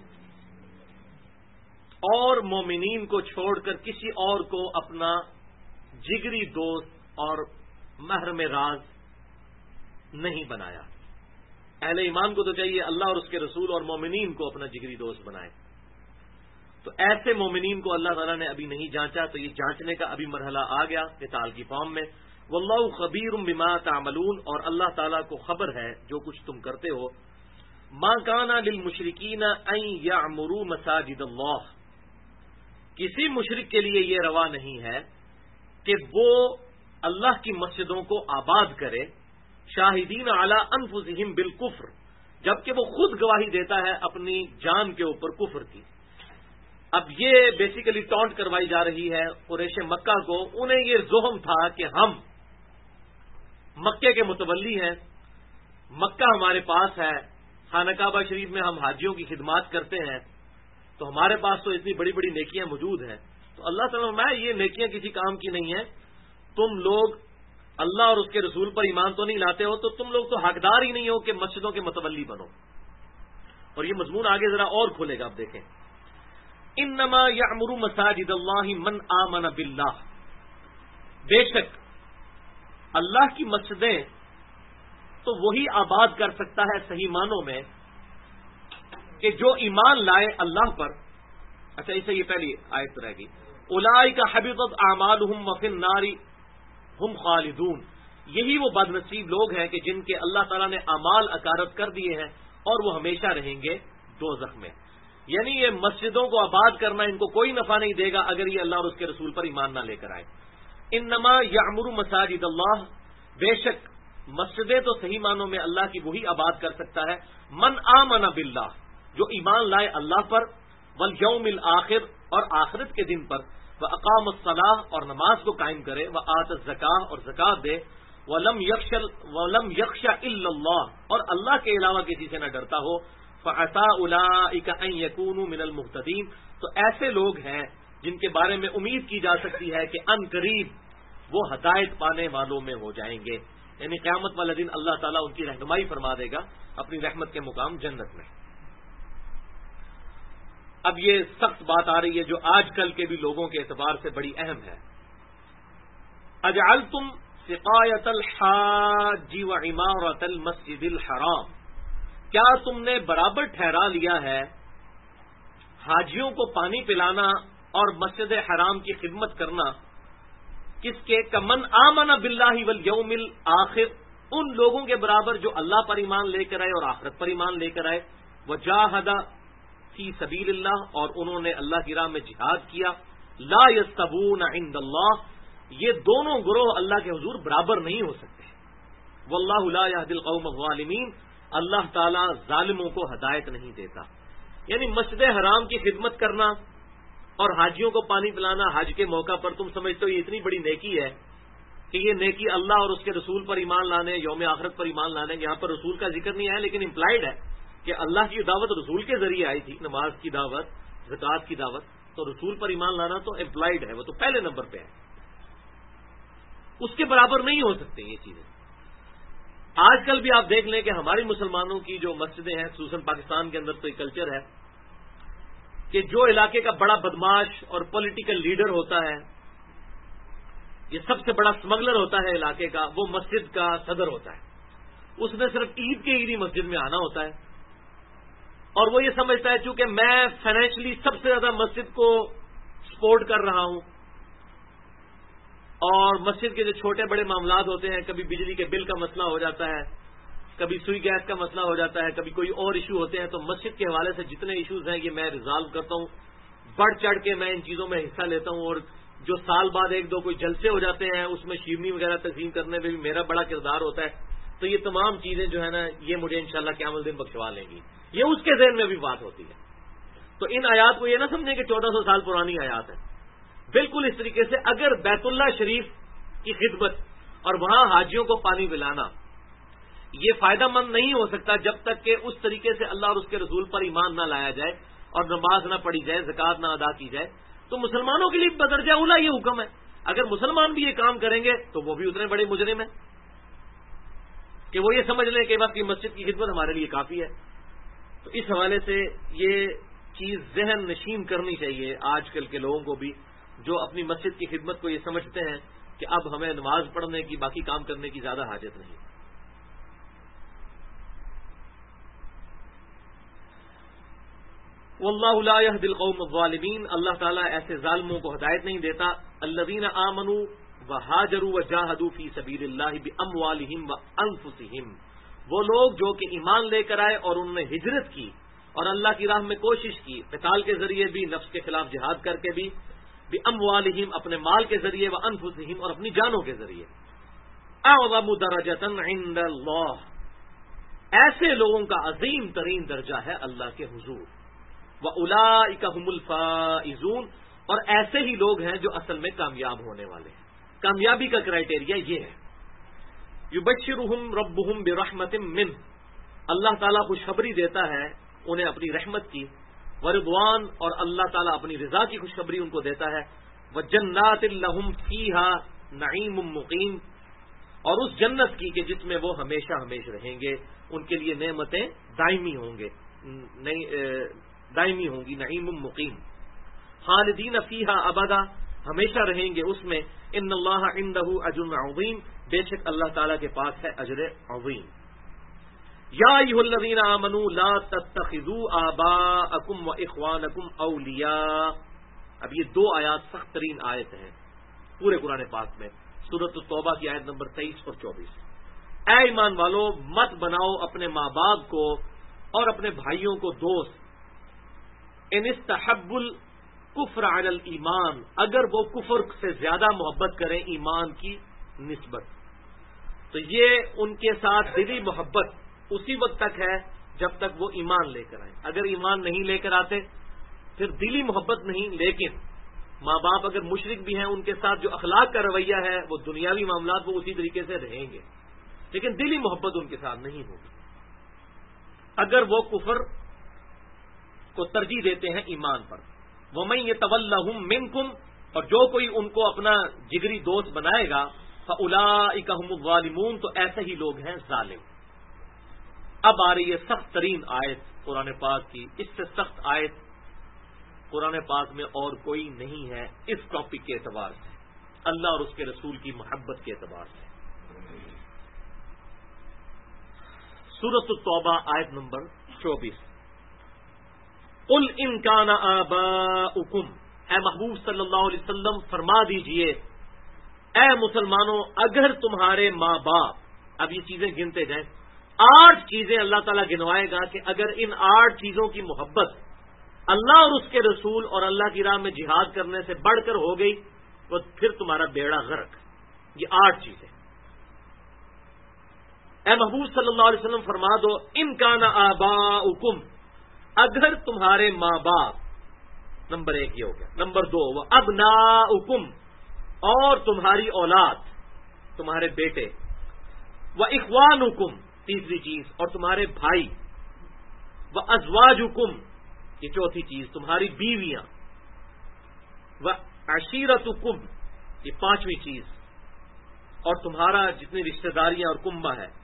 اور مومنین کو چھوڑ کر کسی اور کو اپنا جگری دوست اور محرم راز نہیں بنایا۔ اہل ایمان کو تو چاہیے اللہ اور اس کے رسول اور مومنین کو اپنا جگری دوست بنائے، تو ایسے مومنین کو اللہ تعالیٰ نے ابھی نہیں جانچا، تو یہ جانچنے کا ابھی مرحلہ آ گیا قتال کی فارم میں۔ واللہ خبیر بما تعملون، اور اللہ تعالیٰ کو خبر ہے جو کچھ تم کرتے ہو۔ ما کان للمشرکین ان یعمروا مساجد اللہ، کسی مشرک کے لیے یہ روا نہیں ہے کہ وہ اللہ کی مسجدوں کو آباد کرے، شاہدین علی انفسہم بالکفر، جبکہ وہ خود گواہی دیتا ہے اپنی جان کے اوپر کفر کی۔ اب یہ بیسیکلی ٹونٹ کروائی جا رہی ہے قریش مکہ کو، انہیں یہ زہم تھا کہ ہم مکے کے متولی ہیں، مکہ ہمارے پاس ہے، خانہ کعبہ شریف میں ہم حاجیوں کی خدمات کرتے ہیں، تو ہمارے پاس تو اتنی بڑی بڑی نیکیاں موجود ہیں۔ تو اللہ تعالیٰ میں یہ نیکیاں کسی کام کی نہیں ہیں، تم لوگ اللہ اور اس کے رسول پر ایمان تو نہیں لاتے ہو، تو تم لوگ تو حقدار ہی نہیں ہو کہ مسجدوں کے متولی بنو۔ اور یہ مضمون آگے ذرا اور کھولے گا، آپ دیکھیں، انما یعمر مساجد اللہ من آمن باللہ، بے شک اللہ کی مسجدیں تو وہی آباد کر سکتا ہے صحیح معنوں میں کہ جو ایمان لائے اللہ پر۔ اچھا، اسے یہ پہلی آیت رہ گئی، اولئک حبطت اعمالہم وفی النار ہم خالدون، یہی وہ بد نصیب لوگ ہیں کہ جن کے اللہ تعالیٰ نے اعمال اکارت کر دیے ہیں اور وہ ہمیشہ رہیں گے دوزخ میں۔ یعنی یہ مسجدوں کو آباد کرنا ان کو کوئی نفع نہیں دے گا اگر یہ اللہ اور اس کے رسول پر ایمان نہ لے کر آئے۔ انما یعمر مساجد اللہ، بے شک مسجدیں تو صحیح معنوں میں اللہ کی وہی آباد کر سکتا ہے من آمن باللہ، جو ایمان لائے اللہ پر، والیوم الآخر، اور آخرت کے دن پر، واقام الصلاۃ، اور نماز کو قائم کرے، وآت الزکاۃ، اور زکات دے، ولم یخش الا اللہ، اور اللہ کے علاوہ کسی سے نہ ڈرتا ہو، فعسى اولئک ان یکونوا من المہتدین، تو ایسے لوگ ہیں جن کے بارے میں امید کی جا سکتی ہے کہ ان قریب وہ ہدایت پانے والوں میں ہو جائیں گے، یعنی قیامت والے دن اللہ تعالیٰ ان کی رہنمائی فرما دے گا اپنی رحمت کے مقام جنت میں۔ اب یہ سخت بات آ رہی ہے جو آج کل کے بھی لوگوں کے اعتبار سے بڑی اہم ہے، اجعلتم سقایۃ الحاج وعمارۃ المسجد الحرام، کیا تم نے برابر ٹھہرا لیا ہے حاجیوں کو پانی پلانا اور مسجد حرام کی خدمت کرنا، کس کے؟ کمن آمن باللہ والیوم الآخر، ان لوگوں کے برابر جو اللہ پر ایمان لے کر آئے اور آخرت پر ایمان لے کر آئے، وجاہد فی سبیل اللہ، اور انہوں نے اللہ کی راہ میں جہاد کیا، لا یستوون عند اللہ، یہ دونوں گروہ اللہ کے حضور برابر نہیں ہو سکتے، واللہ لا یہدی القوم الظالمین، اللہ تعالی ظالموں کو ہدایت نہیں دیتا۔ یعنی مسجد حرام کی خدمت کرنا اور حاجیوں کو پانی پلانا حج کے موقع پر، تم سمجھتے ہو یہ اتنی بڑی نیکی ہے کہ یہ نیکی اللہ اور اس کے رسول پر ایمان لانے، یوم آخرت پر ایمان لانے، یہاں پر رسول کا ذکر نہیں ہے لیکن امپلائڈ ہے کہ اللہ کی دعوت رسول کے ذریعے آئی تھی، نماز کی دعوت، زکات کی دعوت، تو رسول پر ایمان لانا تو امپلائڈ ہے، وہ تو پہلے نمبر پہ ہے، اس کے برابر نہیں ہو سکتے یہ چیزیں۔ آج کل بھی آپ دیکھ لیں کہ ہماری مسلمانوں کی جو مسجدیں ہیں، خصوصاً پاکستان کے اندر تو یہ کلچر ہے کہ جو علاقے کا بڑا بدماش اور پولیٹیکل لیڈر ہوتا ہے، یہ سب سے بڑا اسمگلر ہوتا ہے علاقے کا، وہ مسجد کا صدر ہوتا ہے، اس نے صرف عید کے عیدی مسجد میں آنا ہوتا ہے، اور وہ یہ سمجھتا ہے چونکہ میں فائنینشلی سب سے زیادہ مسجد کو سپورٹ کر رہا ہوں، اور مسجد کے جو چھوٹے بڑے معاملات ہوتے ہیں، کبھی بجلی کے بل کا مسئلہ ہو جاتا ہے، کبھی سوئی گیس کا مسئلہ ہو جاتا ہے، کبھی کوئی اور ایشو ہوتے ہیں، تو مسجد کے حوالے سے جتنے ایشوز ہیں یہ میں ریزالو کرتا ہوں، بڑھ چڑھ کے میں ان چیزوں میں حصہ لیتا ہوں، اور جو سال بعد ایک دو کوئی جلسے ہو جاتے ہیں اس میں شیرنی وغیرہ تقسیم کرنے میں بھی میرا بڑا کردار ہوتا ہے، تو یہ تمام چیزیں جو ہے نا یہ مجھے انشاءاللہ قیامت الدین بخشوا لیں گی، یہ اس کے ذہن میں بھی بات ہوتی ہے۔ تو ان آیات کو یہ نہ سمجھیں کہ 1400 سال پرانی آیات ہے، بالکل اس طریقے سے اگر بیت اللہ شریف کی خدمت اور وہاں حاجیوں کو پانی پلانا یہ فائدہ مند نہیں ہو سکتا جب تک کہ اس طریقے سے اللہ اور اس کے رسول پر ایمان نہ لایا جائے اور نماز نہ پڑھی جائے، زکات نہ ادا کی جائے، تو مسلمانوں کے لیے بدرجہ اولا یہ حکم ہے اگر مسلمان بھی یہ کام کریں گے تو وہ بھی اتنے بڑے مجرم ہیں کہ وہ یہ سمجھ لیں کہ بس یہ مسجد کی خدمت ہمارے لیے کافی ہے. تو اس حوالے سے یہ چیز ذہن نشین کرنی چاہیے آج کل کے لوگوں کو بھی، جو اپنی مسجد کی خدمت کو یہ سمجھتے ہیں کہ اب ہمیں نماز پڑھنے کی، باقی کام کرنے کی زیادہ حاجت نہیں. واللہ لا یہدی القوم الظالمین، اللہ تعالیٰ ایسے ظالموں کو ہدایت نہیں دیتا. الذین آمنوا وہاجروا وجاہدوا فی سبیل اللہ باموالہم وانفسہم، وہ لوگ جو کہ ایمان لے کر آئے اور انہوں نے ہجرت کی اور اللہ کی راہ میں کوشش کی، قتال کے ذریعے بھی، نفس کے خلاف جہاد کر کے بھی، باموالہم اپنے مال کے ذریعے، وانفسہم اور اپنی جانوں کے ذریعے. اعظم درجۃ عند اللہ، ایسے لوگوں کا عظیم ترین درجہ ہے اللہ کے حضور. وَأُولَئِكَ هُمُ الْفَائِزُونَ، اور ایسے ہی لوگ ہیں جو اصل میں کامیاب ہونے والے ہیں. کامیابی کا کرائٹیریا یہ ہے. یبشرہم ربہم برحمت منہ، اللہ تعالیٰ خوشخبری دیتا ہے انہیں اپنی رحمت کی، ورضوان، اور اللہ تعالیٰ اپنی رضا کی خوشخبری ان کو دیتا ہے. وجنات لہم فیہا نعیم مقیم، اور اس جنت کی کہ جس میں وہ ہمیشہ ہمیشہ رہیں گے، ان کے لیے نعمتیں دائمی ہوں گی، نعیم مقیم. خالدین فیہا ابدا، ہمیشہ رہیں گے اس میں. ان اللہ عندہ اجر عظیم، بے شک اللہ تعالیٰ کے پاس ہے اجر عظیم. یا ایھا الذین آمنوا لا تتخذوا آباءکم واخوانکم اولیاء. اب یہ دو آیات سخت ترین آیت ہیں پورے قرآن پاک میں، سورۃ التوبہ کی آیت نمبر 23 اور 24. اے ایمان والو، مت بناؤ اپنے ماں باپ کو اور اپنے بھائیوں کو دوست. ان استحبوا الکفر علی الایمان، اگر وہ کفر سے زیادہ محبت کریں ایمان کی نسبت، تو یہ ان کے ساتھ دلی محبت اسی وقت تک ہے جب تک وہ ایمان لے کر آئیں. اگر ایمان نہیں لے کر آتے پھر دلی محبت نہیں. لیکن ماں باپ اگر مشرک بھی ہیں، ان کے ساتھ جو اخلاق کا رویہ ہے وہ دنیاوی معاملات وہ اسی طریقے سے رہیں گے، لیکن دلی محبت ان کے ساتھ نہیں ہوگی اگر وہ کفر کو ترجیح دیتے ہیں ایمان پر. وَمَن يَتَوَلَّهُم مِّنكُمْ، اور جو کوئی ان کو اپنا جگری دوست بنائے گا، فَأُولَٰئِكَ هُمُ الظَّالِمُونَ، تو ایسے ہی لوگ ہیں ظالم. اب آ رہی ہے سخت ترین آیت قرآن پاک کی. اس سے سخت آیت قرآن پاک میں اور کوئی نہیں ہے اس ٹاپک کے اعتبار سے، اللہ اور اس کے رسول کی محبت کے اعتبار سے. سورۃ التوبہ آیت نمبر 24. قل ان کان آباؤکم، اے محبوب صلی اللہ علیہ وسلم فرما دیجئے اے مسلمانوں، اگر تمہارے ماں باپ، اب یہ چیزیں گنتے جائیں، 8 چیزیں اللہ تعالیٰ گنوائے گا کہ اگر ان 8 چیزوں کی محبت اللہ اور اس کے رسول اور اللہ کی راہ میں جہاد کرنے سے بڑھ کر ہو گئی تو پھر تمہارا بیڑا غرق. یہ 8 چیزیں. اے محبوب صلی اللہ علیہ وسلم فرما دو ان کان آباؤکم، اگر تمہارے ماں باپ، نمبر 1 یہ ہو گیا. نمبر 2 وابناؤکم، اور تمہاری اولاد، تمہارے بیٹے. واخوانکم، تیسری چیز، اور تمہارے بھائی. وازواجکم، یہ چوتھی چیز، تمہاری بیویاں. وعشیرتکم، یہ 5ویں چیز، اور تمہارا جتنی رشتہ داریاں اور کنبہ ہے.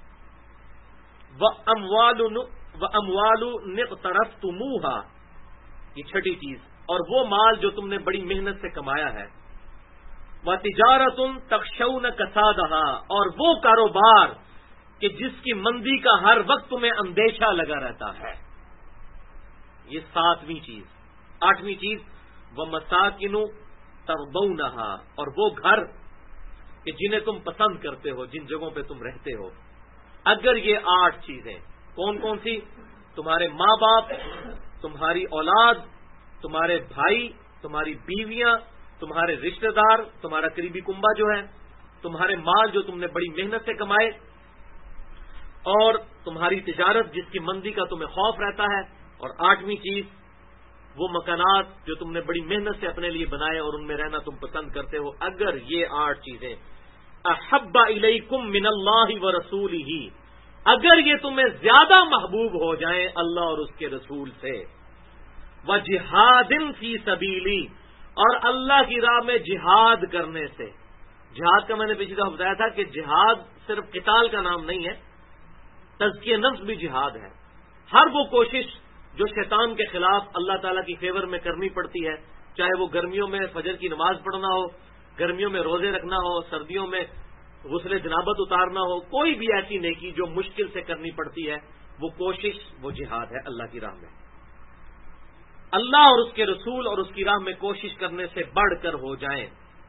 وَأَمْوَالُ نِقْتَرَفْتُمُوهَا، یہ 6ٹھی چیز، اور وہ مال جو تم نے بڑی محنت سے کمایا ہے. وَتِجَارَةٌ تَخْشَوْنَ كَسَادَهَا، اور وہ کاروبار کہ جس کی مندی کا ہر وقت تمہیں اندیشہ لگا رہتا ہے. یہ 7ویں چیز. 8ویں چیز وَمَسَاكِنُ تَرْضَوْنَهَا، اور وہ گھر کہ جنہیں تم پسند کرتے ہو، جن جگہوں پہ تم رہتے ہو. اگر یہ 8 چیزیں کون کون سی؟ تمہارے ماں باپ، تمہاری اولاد، تمہارے بھائی، تمہاری بیویاں، تمہارے رشتہ دار، تمہارا قریبی کنبہ جو ہے، تمہارے مال جو تم نے بڑی محنت سے کمائے، اور تمہاری تجارت جس کی مندی کا تمہیں خوف رہتا ہے. اور 8ویں چیز وہ مکانات جو تم نے بڑی محنت سے اپنے لیے بنائے اور ان میں رہنا تم پسند کرتے ہو. اگر یہ 8 چیزیں احب الیکم من اللہ ورسولہ، اگر یہ تمہیں زیادہ محبوب ہو جائیں اللہ اور اس کے رسول سے. وجہاد فی سبیلی، اور اللہ کی راہ میں جہاد کرنے سے. جہاد کا میں نے پچھلی دفعہ بتایا تھا کہ جہاد صرف قتال کا نام نہیں ہے، تزکیہ نفس بھی جہاد ہے. ہر وہ کوشش جو شیطان کے خلاف اللہ تعالیٰ کی فیور میں کرنی پڑتی ہے، چاہے وہ گرمیوں میں فجر کی نماز پڑھنا ہو، گرمیوں میں روزے رکھنا ہو، سردیوں میں غسل جنابت اتارنا ہو، کوئی بھی ایسی نیکی جو مشکل سے کرنی پڑتی ہے، وہ کوشش، وہ جہاد ہے اللہ کی راہ میں. اللہ اور اس کے رسول اور اس کی راہ میں کوشش کرنے سے بڑھ کر ہو جائیں.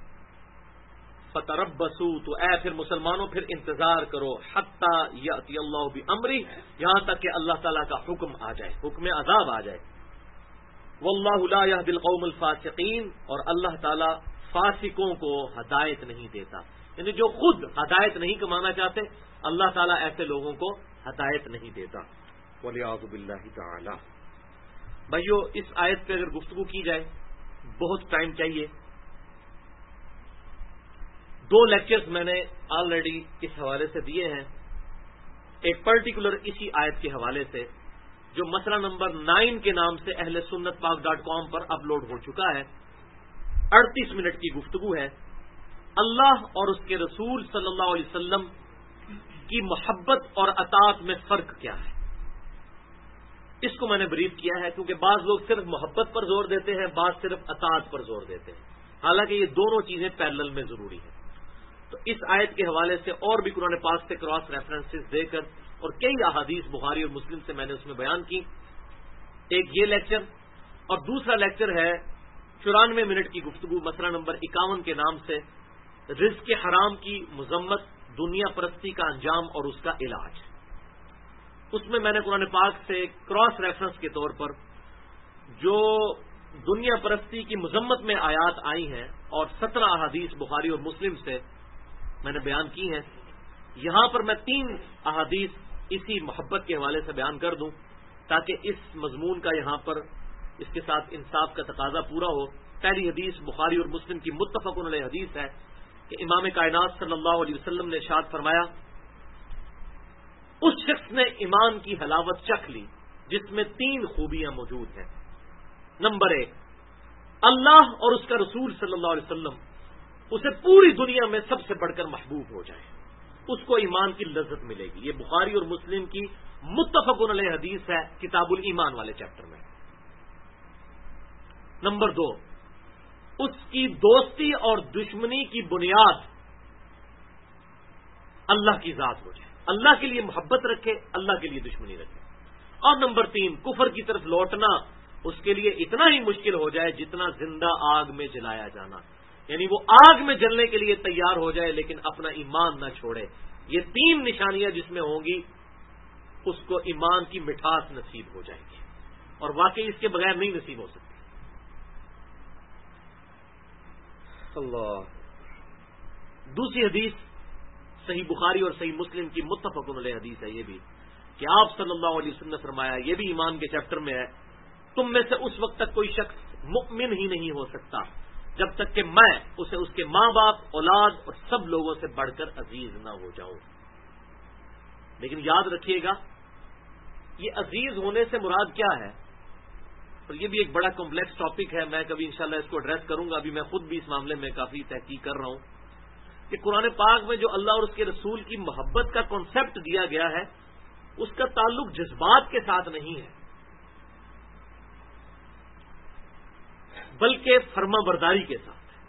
فتربصوا، تو اے پھر مسلمانوں پھر انتظار کرو، حتی یأتی اللہ بامرہ، یہاں تک کہ اللہ تعالیٰ کا حکم آ جائے، حکم عذاب آ جائے. واللہ لا یہدی القوم الفاسقین، اور اللہ تعالیٰ فاسقوں کو ہدایت نہیں دیتا، یعنی جو خود ہدایت نہیں کمانا چاہتے اللہ تعالیٰ ایسے لوگوں کو ہدایت نہیں دیتا. والعیاذ باللہ تعالی. بھائیو، اس آیت پہ اگر گفتگو کی جائے بہت ٹائم چاہیے. 2 لیکچرز میں نے آلریڈی اس حوالے سے دیے ہیں. ایک پرٹیکولر اسی آیت کے حوالے سے جو مسئلہ نمبر 9 کے نام سے اہل سنت پاک.com پر اپلوڈ ہو چکا ہے. 38 منٹ کی گفتگو ہے. اللہ اور اس کے رسول صلی اللہ علیہ وسلم کی محبت اور اطاعت میں فرق کیا ہے، اس کو میں نے بریف کیا ہے، کیونکہ بعض لوگ صرف محبت پر زور دیتے ہیں، بعض صرف اطاعت پر زور دیتے ہیں، حالانکہ یہ دونوں چیزیں پیرلل میں ضروری ہیں. تو اس آیت کے حوالے سے اور بھی قرآن پاک سے کراس ریفرنسز دے کر اور کئی احادیث بخاری اور مسلم سے میں نے اس میں بیان کی. ایک یہ لیکچر، اور دوسرا لیکچر ہے 94 منٹ کی گفتگو مسئلہ نمبر 51 کے نام سے رزق حرام کی مذمت، دنیا پرستی کا انجام اور اس کا علاج. اس میں میں نے قرآن پاک سے کراس ریفرنس کے طور پر جو دنیا پرستی کی مذمت میں آیات آئی ہیں اور 17 احادیث بخاری اور مسلم سے میں نے بیان کی ہیں. یہاں پر میں 3 احادیث اسی محبت کے حوالے سے بیان کر دوں تاکہ اس مضمون کا یہاں پر اس کے ساتھ انصاف کا تقاضا پورا ہو. پہلی حدیث بخاری اور مسلم کی متفق علیہ حدیث ہے کہ امام کائنات صلی اللہ علیہ وسلم نے ارشاد فرمایا، اس شخص نے ایمان کی حلاوت چکھ لی جس میں 3 خوبیاں موجود ہیں. نمبر 1، اللہ اور اس کا رسول صلی اللہ علیہ وسلم اسے پوری دنیا میں سب سے بڑھ کر محبوب ہو جائے، اس کو ایمان کی لذت ملے گی. یہ بخاری اور مسلم کی متفق علیہ حدیث ہے کتاب الایمان والے چیپٹر میں. نمبر 2، اس کی دوستی اور دشمنی کی بنیاد اللہ کی ذات ہو جائے، اللہ کے لیے محبت رکھے، اللہ کے لیے دشمنی رکھے. اور نمبر 3، کفر کی طرف لوٹنا اس کے لیے اتنا ہی مشکل ہو جائے جتنا زندہ آگ میں جلایا جانا، یعنی وہ آگ میں جلنے کے لیے تیار ہو جائے لیکن اپنا ایمان نہ چھوڑے. یہ 3 نشانیاں جس میں ہوں گی اس کو ایمان کی مٹھاس نصیب ہو جائے گی، اور واقعی اس کے بغیر نہیں نصیب ہو سکتی. اللہ. دوسری حدیث صحیح بخاری اور صحیح مسلم کی متفق علیہ حدیث ہے یہ بھی کہ آپ صلی اللہ علیہ وسلم نے فرمایا، یہ بھی ایمان کے چیپٹر میں ہے، تم میں سے اس وقت تک کوئی شخص مؤمن ہی نہیں ہو سکتا جب تک کہ میں اسے اس کے ماں باپ، اولاد اور سب لوگوں سے بڑھ کر عزیز نہ ہو جاؤں. لیکن یاد رکھیے گا یہ عزیز ہونے سے مراد کیا ہے، اور یہ بھی ایک بڑا کمپلیکس ٹاپک ہے، میں کبھی انشاءاللہ اس کو ایڈریس کروں گا. ابھی میں خود بھی اس معاملے میں کافی تحقیق کر رہا ہوں کہ قرآن پاک میں جو اللہ اور اس کے رسول کی محبت کا کانسیپٹ دیا گیا ہے اس کا تعلق جذبات کے ساتھ نہیں ہے بلکہ فرما برداری کے ساتھ ہے،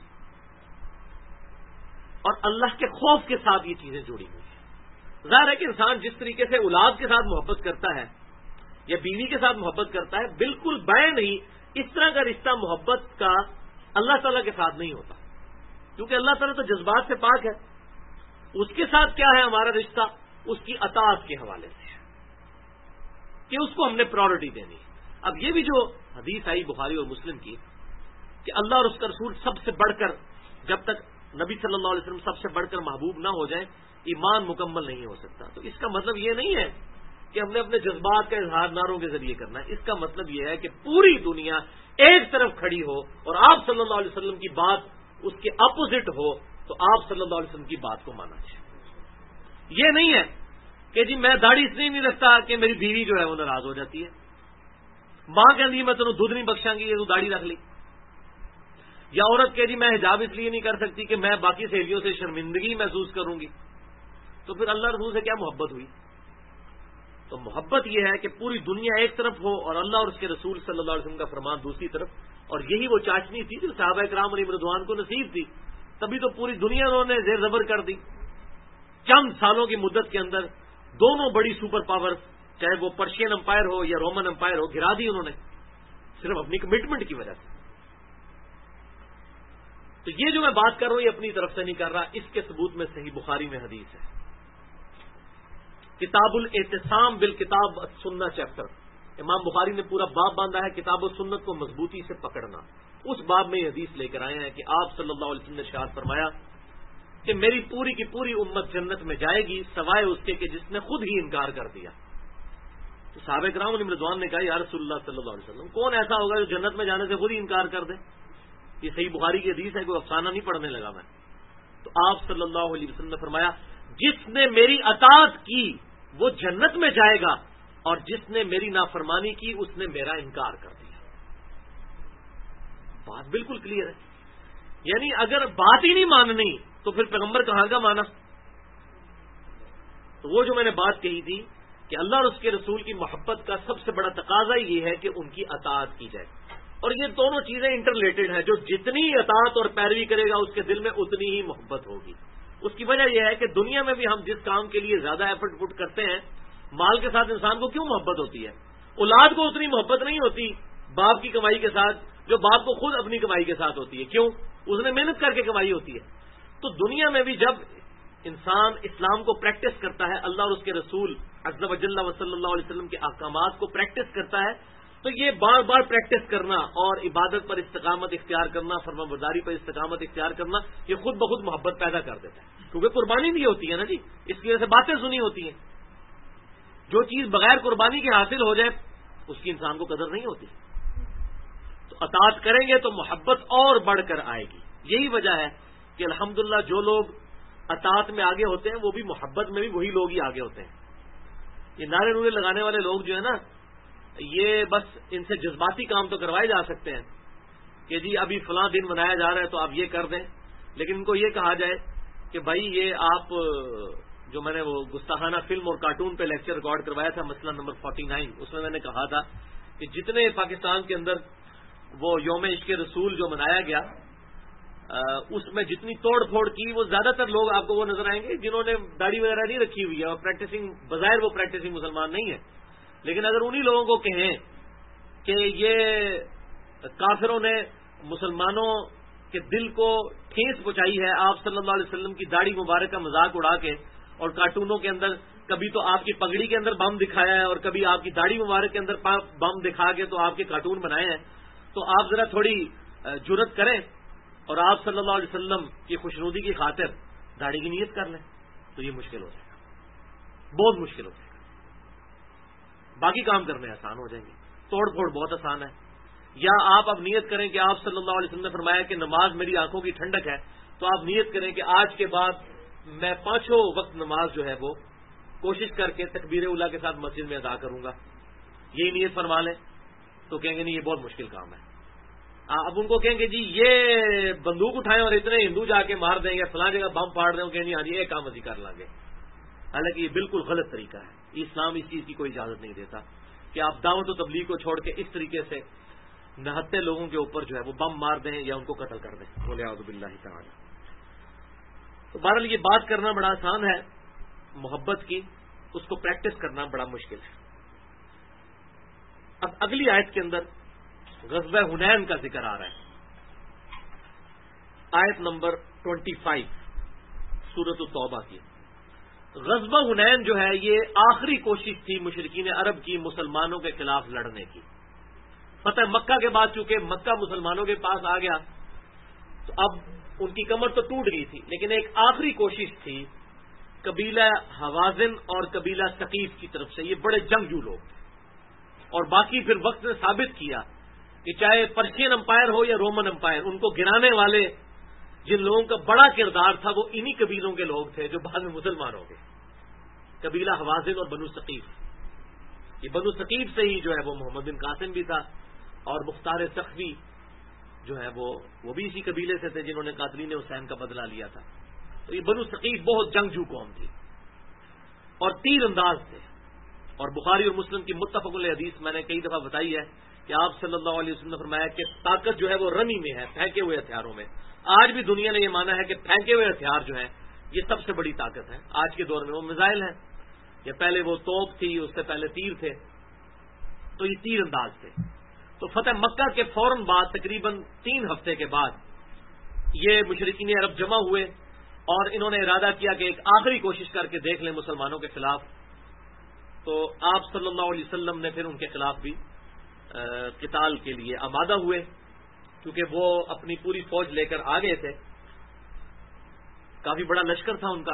اور اللہ کے خوف کے ساتھ یہ چیزیں جڑی ہوئی ہیں. ظاہر ہے کہ انسان جس طریقے سے اولاد کے ساتھ محبت کرتا ہے یا بیوی کے ساتھ محبت کرتا ہے بالکل بائیں نہیں، اس طرح کا رشتہ محبت کا اللہ تعالیٰ کے ساتھ نہیں ہوتا، کیونکہ اللہ تعالیٰ تو جذبات سے پاک ہے. اس کے ساتھ کیا ہے ہمارا رشتہ، اس کی اطاعت کے حوالے سے ہے کہ اس کو ہم نے پرائورٹی دینی ہے. اب یہ بھی جو حدیث آئی بخاری اور مسلم کی کہ اللہ اور اس کا رسول سب سے بڑھ کر، جب تک نبی صلی اللہ علیہ وسلم سب سے بڑھ کر محبوب نہ ہو جائیں ایمان مکمل نہیں ہو سکتا. تو اس کا مطلب یہ نہیں ہے کہ ہم نے اپنے جذبات کا اظہار نعروں کے ذریعے کرنا ہے. اس کا مطلب یہ ہے کہ پوری دنیا ایک طرف کھڑی ہو اور آپ صلی اللہ علیہ وسلم کی بات اس کے اپوزٹ ہو تو آپ صلی اللہ علیہ وسلم کی بات کو مانا جائے. یہ نہیں ہے کہ جی میں داڑھی اس لیے نہیں رکھتا کہ میری بیوی جو ہے وہ ناراض ہو جاتی ہے، ماں کہتی ہے میں تینوں دودھ نہیں بخشاں گی، یہ تو داڑھی رکھ لی. یا عورت کہ جی میں حجاب اس لیے نہیں کر سکتی کہ میں باقی سہیلیوں سے شرمندگی محسوس کروں گی، تو پھر اللہ رسول سے کیا محبت ہوئی؟ تو محبت یہ ہے کہ پوری دنیا ایک طرف ہو اور اللہ اور اس کے رسول صلی اللہ علیہ وسلم کا فرمان دوسری طرف، اور یہی وہ چاشنی تھی جو صحابہ کرام علیہ رضوان کو نصیب تھی، تبھی تو پوری دنیا انہوں نے زیر زبر کر دی۔ چند سالوں کی مدت کے اندر دونوں بڑی سپر پاور، چاہے وہ پرشین امپائر ہو یا رومن امپائر ہو، گرا دی انہوں نے صرف اپنی کمٹمنٹ کی وجہ سے۔ تو یہ جو میں بات کر رہا ہوں یہ اپنی طرف سے نہیں کر رہا، اس کے ثبوت میں صحیح بخاری میں حدیث ہے، کتاب الاعتصام بالکتاب السنہ چیپٹر، امام بخاری نے پورا باب باندھا ہے کتاب و سنت کو مضبوطی سے پکڑنا۔ اس باب میں یہ حدیث لے کر آئے ہیں کہ آپ صلی اللہ علیہ وسلم نے ارشاد فرمایا کہ میری پوری کی پوری امت جنت میں جائے گی سوائے اس کے کہ جس نے خود ہی انکار کر دیا۔ تو صحابہ کرام علیہ رضوان نے کہا یا رسول اللہ صلی اللہ علیہ وسلم، کون ایسا ہوگا جو جنت میں جانے سے خود ہی انکار کر دے؟ یہ صحیح بخاری کی حدیث ہے، کوئی افسانہ نہیں پڑھنے لگا میں۔ تو آپ صلی اللہ علیہ وسلم نے فرمایا جس نے میری اطاعت کی وہ جنت میں جائے گا، اور جس نے میری نافرمانی کی اس نے میرا انکار کر دیا۔ بات بالکل کلیئر ہے، یعنی اگر بات ہی نہیں ماننی تو پھر پیغمبر کہاں کا مانا؟ تو وہ جو میں نے بات کہی تھی کہ اللہ اور اس کے رسول کی محبت کا سب سے بڑا تقاضا یہ ہے کہ ان کی اطاعت کی جائے، اور یہ دونوں چیزیں انٹر ریلیٹڈ ہیں۔ جو جتنی اطاعت اور پیروی کرے گا اس کے دل میں اتنی ہی محبت ہوگی۔ اس کی وجہ یہ ہے کہ دنیا میں بھی ہم جس کام کے لیے زیادہ ایفرٹ پٹ کرتے ہیں، مال کے ساتھ انسان کو کیوں محبت ہوتی ہے؟ اولاد کو اتنی محبت نہیں ہوتی باپ کی کمائی کے ساتھ جو باپ کو خود اپنی کمائی کے ساتھ ہوتی ہے۔ کیوں؟ اس نے محنت کر کے کمائی ہوتی ہے۔ تو دنیا میں بھی جب انسان اسلام کو پریکٹس کرتا ہے، اللہ اور اس کے رسول عز و جل و صلی اللہ علیہ وسلم کے احکامات کو پریکٹس کرتا ہے، تو یہ بار بار پریکٹس کرنا اور عبادت پر استقامت اختیار کرنا، فرما برداری پر استقامت اختیار کرنا، یہ خود بخود محبت پیدا کر دیتا ہے، کیونکہ قربانی بھی ہوتی ہے نا جی، اس کی وجہ سے باتیں سنی ہوتی ہیں۔ جو چیز بغیر قربانی کے حاصل ہو جائے اس کی انسان کو قدر نہیں ہوتی۔ تو اطاعت کریں گے تو محبت اور بڑھ کر آئے گی۔ یہی وجہ ہے کہ الحمدللہ جو لوگ اطاعت میں آگے ہوتے ہیں وہ بھی محبت میں بھی وہی لوگ ہی آگے ہوتے ہیں۔ یہ نعرے نورے لگانے والے لوگ جو ہے نا، یہ بس ان سے جذباتی کام تو کروائے جا سکتے ہیں کہ جی ابھی فلاں دن منایا جا رہا ہے تو آپ یہ کر دیں، لیکن ان کو یہ کہا جائے کہ بھائی یہ آپ جو میں نے وہ گستاخانہ فلم اور کارٹون پہ لیکچر ریکارڈ کروایا تھا مسئلہ نمبر 49، اس میں نے کہا تھا کہ جتنے پاکستان کے اندر وہ یوم عشق رسول جو منایا گیا اس میں جتنی توڑ پھوڑ کی، وہ زیادہ تر لوگ آپ کو وہ نظر آئیں گے جنہوں نے داڑھی وغیرہ نہیں رکھی ہوئی ہے اور پریکٹسنگ، بظاہر وہ پریکٹسنگ مسلمان نہیں ہے، لیکن اگر انہی لوگوں کو کہیں کہ یہ کافروں نے مسلمانوں کے دل کو ٹھیس پہنچائی ہے آپ صلی اللہ علیہ وسلم کی داڑھی مبارک کا مذاق اڑا کے، اور کارٹونوں کے اندر کبھی تو آپ کی پگڑی کے اندر بم دکھایا ہے اور کبھی آپ کی داڑھی مبارک کے اندر بم دکھا کے تو آپ کے کارٹون بنائے ہیں، تو آپ ذرا تھوڑی جرت کریں اور آپ صلی اللہ علیہ وسلم کی خوشنودی کی خاطر داڑھی کی نیت کر لیں، تو یہ مشکل ہو جائے گا، بہت مشکل ہو جائے گا۔ باقی کام کرنے آسان ہو جائیں گے، توڑ پھوڑ بہت آسان ہے۔ یا آپ اب نیت کریں کہ آپ صلی اللہ علیہ وسلم نے فرمایا کہ نماز میری آنکھوں کی ٹھنڈک ہے، تو آپ نیت کریں کہ آج کے بعد میں 5 وقت نماز جو ہے وہ کوشش کر کے تکبیر اولیٰ کے ساتھ مسجد میں ادا کروں گا، یہی نیت فرما لیں، تو کہیں گے نہیں یہ بہت مشکل کام ہے۔ اب ان کو کہیں گے جی یہ بندوق اٹھائیں اور اتنے ہندو جا کے مار دیں یا فلاں جگہ بم پھاڑ دیں، کہیں ہاں جی یہ کام ابھی کر لیں گے، حالانکہ یہ بالکل غلط طریقہ ہے۔ اسلام اس چیز کی کوئی اجازت نہیں دیتا کہ آپ دعوت و تبلیغ کو چھوڑ کے اس طریقے سے نہتے لوگوں کے اوپر جو ہے وہ بم مار دیں یا ان کو قتل کر دیں، بولے اعوذ باللہ تعالی۔ تو بہرحال یہ بات کرنا بڑا آسان ہے محبت کی، اس کو پریکٹس کرنا بڑا مشکل ہے۔ اب اگلی آیت کے اندر غزوہ حنین کا ذکر آ رہا ہے، آیت نمبر 25 سورۃ التوبہ کی۔ غزوہ حنین جو ہے یہ آخری کوشش تھی مشرکین عرب کی مسلمانوں کے خلاف لڑنے کی۔ فتح مکہ کے بعد چونکہ مکہ مسلمانوں کے پاس آ گیا تو اب ان کی کمر تو ٹوٹ گئی تھی، لیکن ایک آخری کوشش تھی قبیلہ حوازن اور قبیلہ ثقیف کی طرف سے۔ یہ بڑے جنگجو لوگ تھے، اور باقی پھر وقت نے ثابت کیا کہ چاہے پرشین امپائر ہو یا رومن امپائر، ان کو گرانے والے جن لوگوں کا بڑا کردار تھا وہ انہی قبیلوں کے لوگ تھے جو بعد میں مسلمان ہو گئے، قبیلہ حوازن اور بنو ثقیف۔ یہ بنو ثقیف سے ہی جو ہے وہ محمد بن قاسم بھی تھا اور مختار سخوی جو ہیں وہ بھی اسی قبیلے سے تھے جنہوں نے قاتلین حسین کا بدلہ لیا تھا. تو یہ بنو ثقیف بہت جنگجو قوم تھی اور تیر انداز تھے. اور بخاری اور مسلم کی متفق علیہ حدیث میں نے کئی دفعہ بتائی ہے کہ آپ صلی اللہ علیہ وسلم نے فرمایا کہ طاقت جو ہے وہ رمی میں ہے، پھینکے ہوئے ہتھیاروں میں. آج بھی دنیا نے یہ مانا ہے کہ پھینکے ہوئے ہتھیار جو ہیں یہ سب سے بڑی طاقت ہے. آج کے دور میں وہ میزائل ہیں، یا پہلے وہ توپ تھی، اس سے پہلے تیر تھے، تو یہ تیر انداز تھے. تو فتح مکہ کے فوراً بعد تقریباً 3 ہفتے کے بعد یہ مشرکین عرب جمع ہوئے اور انہوں نے ارادہ کیا کہ ایک آخری کوشش کر کے دیکھ لیں مسلمانوں کے خلاف. تو آپ صلی اللہ علیہ وسلم نے پھر ان کے خلاف بھی قتال کے لیے آمادہ ہوئے، کیونکہ وہ اپنی پوری فوج لے کر آ گئے تھے. کافی بڑا لشکر تھا ان کا،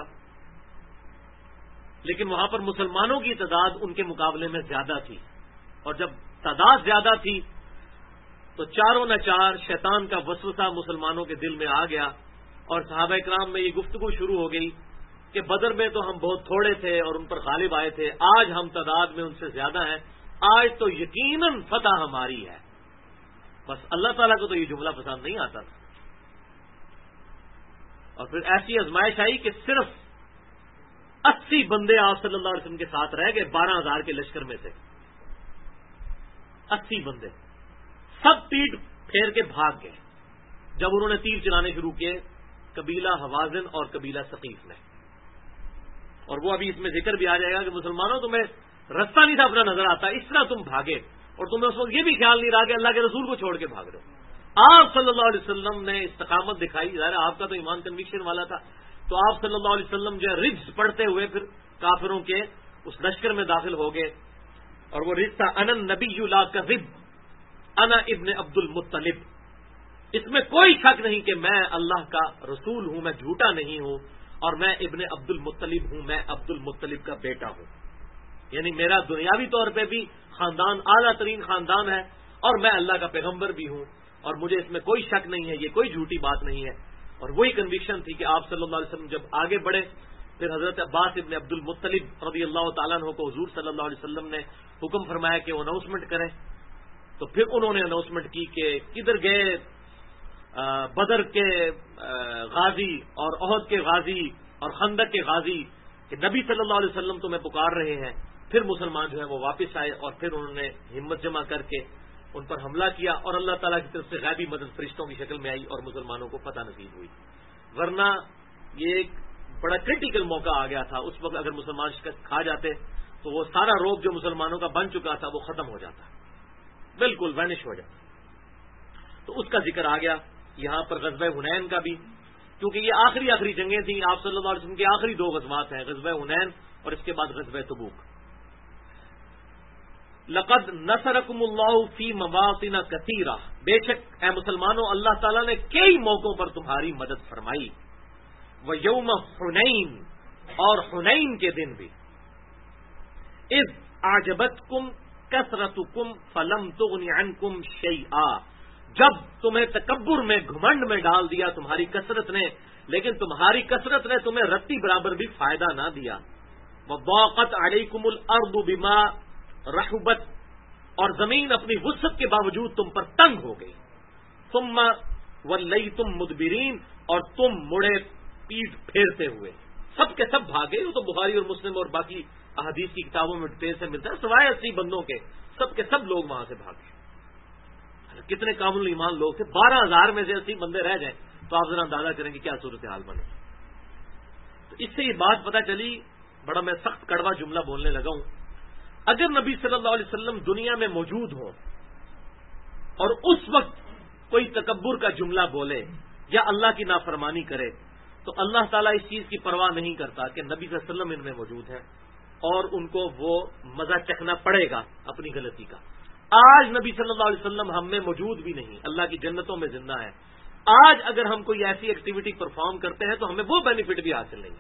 لیکن وہاں پر مسلمانوں کی تعداد ان کے مقابلے میں زیادہ تھی. اور جب تعداد زیادہ تھی تو چاروں نہ چار شیطان کا وسوسہ مسلمانوں کے دل میں آ گیا، اور صحابہ کرام میں یہ گفتگو شروع ہو گئی کہ بدر میں تو ہم بہت تھوڑے تھے اور ان پر غالب آئے تھے، آج ہم تعداد میں ان سے زیادہ ہیں، آج تو یقیناً فتح ہماری ہے. بس اللہ تعالیٰ کو تو یہ جملہ پسند نہیں آتا تھا. اور پھر ایسی آزمائش آئی کہ صرف 80 بندے آپ صلی اللہ علیہ وسلم کے ساتھ رہ گئے 12,000 کے لشکر میں سے. 80 بندے سب پیٹ پھیر کے بھاگ گئے جب انہوں نے تیر چلانے شروع کیے قبیلہ حوازن اور قبیلہ ثقیف نے. اور وہ ابھی اس میں ذکر بھی آ جائے گا کہ مسلمانوں تمہیں رستہ نہیں تھا اپنا نظر آتا، اس طرح تم بھاگے، اور تمہیں اس وقت یہ بھی خیال نہیں رہا کہ اللہ کے رسول کو چھوڑ کے بھاگ رہے ہو. آپ صلی اللہ علیہ وسلم نے استقامت دکھائی. ظاہر آپ کا تو ایمان کنوکشن والا تھا، تو آپ صلی اللہ علیہ وسلم جو ہے رجز پڑھتے ہوئے پھر کافروں کے اس لشکر میں داخل ہو گئے. اور وہ رجز تھا انا نبی لا کذب انا ابن عبد المطلب. اس میں کوئی شک نہیں کہ میں اللہ کا رسول ہوں، میں جھوٹا نہیں ہوں، اور میں ابن عبد المطلب ہوں، میں عبد المطلب کا بیٹا ہوں. یعنی میرا دنیاوی طور پہ بھی خاندان اعلیٰ ترین خاندان ہے، اور میں اللہ کا پیغمبر بھی ہوں، اور مجھے اس میں کوئی شک نہیں ہے، یہ کوئی جھوٹی بات نہیں ہے. اور وہی کنوکشن تھی کہ آپ صلی اللہ علیہ وسلم جب آگے بڑھے، پھر حضرت عباس ابن عبد المطلب رضی اللہ تعالیٰ عنہ کو حضور صلی اللہ علیہ وسلم نے حکم فرمایا کہ وہ اناؤنسمنٹ کریں. تو پھر انہوں نے اناؤنسمنٹ کی کہ کدھر گئے بدر کے غازی اور احد کے غازی اور خندق کے غازی، کہ نبی صلی اللہ علیہ وسلم تمہیں پکار رہے ہیں. پھر مسلمان جو ہے وہ واپس آئے اور پھر انہوں نے ہمت جمع کر کے ان پر حملہ کیا، اور اللہ تعالیٰ کی طرف سے غیبی مدد فرشتوں کی شکل میں آئی اور مسلمانوں کو فتح نصیب ہوئی. ورنہ یہ ایک بڑا کرٹیکل موقع آ گیا تھا. اس وقت اگر مسلمان شکست کھا جاتے تو وہ سارا روب جو مسلمانوں کا بن چکا تھا وہ ختم ہو جاتا، بالکل وینش ہو جاتا. تو اس کا ذکر آ گیا یہاں پر غزوہ حنین کا بھی، کیونکہ یہ آخری جنگیں تھیں. آپ صلی اللہ علیہ وسلم کی آخری 2 غزوات ہیں، غزوہ حنین اور اس کے بعد غزوہ تبوک. لقد نصرکم اللہ فی مواطن کثیرہ، بے شک اے مسلمانوں اللہ تعالیٰ نے کئی موقعوں پر تمہاری مدد فرمائی. ویوم حنین، اور حنین کے دن بھی. اذ اعجبتکم کثرتکم فلم تغن عنکم شیئا، جب تمہیں تکبر میں گھمنڈ میں ڈال دیا تمہاری کثرت نے، لیکن تمہاری کثرت نے تمہیں رتی برابر بھی فائدہ نہ دیا. وضاقت علیکم الارض بما رحبت، اور زمین اپنی وسعت کے باوجود تم پر تنگ ہو گئی. ثم ولیتم مدبرین، اور تم مڑے پیٹ پھیرتے ہوئے. سب کے سب بھاگے. وہ تو بخاری اور مسلم اور باقی احادیث کی کتابوں میں ڈیٹیل سے ملتا ہے، سوائے 80 بندوں کے سب کے سب لوگ وہاں سے بھاگے. کتنے کامل ایمان لوگ تھے. 12,000 میں سے 80 بندے رہ جائیں تو آپ ذرا اندازہ کریں کہ کیا صورتحال بنے. تو اس سے یہ بات پتہ چلی، بڑا میں سخت کڑوا جملہ بولنے لگا ہوں، اگر نبی صلی اللہ علیہ وسلم دنیا میں موجود ہوں اور اس وقت کوئی تکبر کا جملہ بولے یا اللہ کی نافرمانی کرے تو اللہ تعالیٰ اس چیز کی پرواہ نہیں کرتا کہ نبی صلی اللہ علیہ وسلم ان میں موجود ہے اور ان کو وہ مزہ چکھنا پڑے گا اپنی غلطی کا. آج نبی صلی اللہ علیہ وسلم ہم میں موجود بھی نہیں، اللہ کی جنتوں میں زندہ ہے. آج اگر ہم کوئی ایسی ایکٹیویٹی پرفارم کرتے ہیں تو ہمیں وہ بینیفٹ بھی حاصل نہیں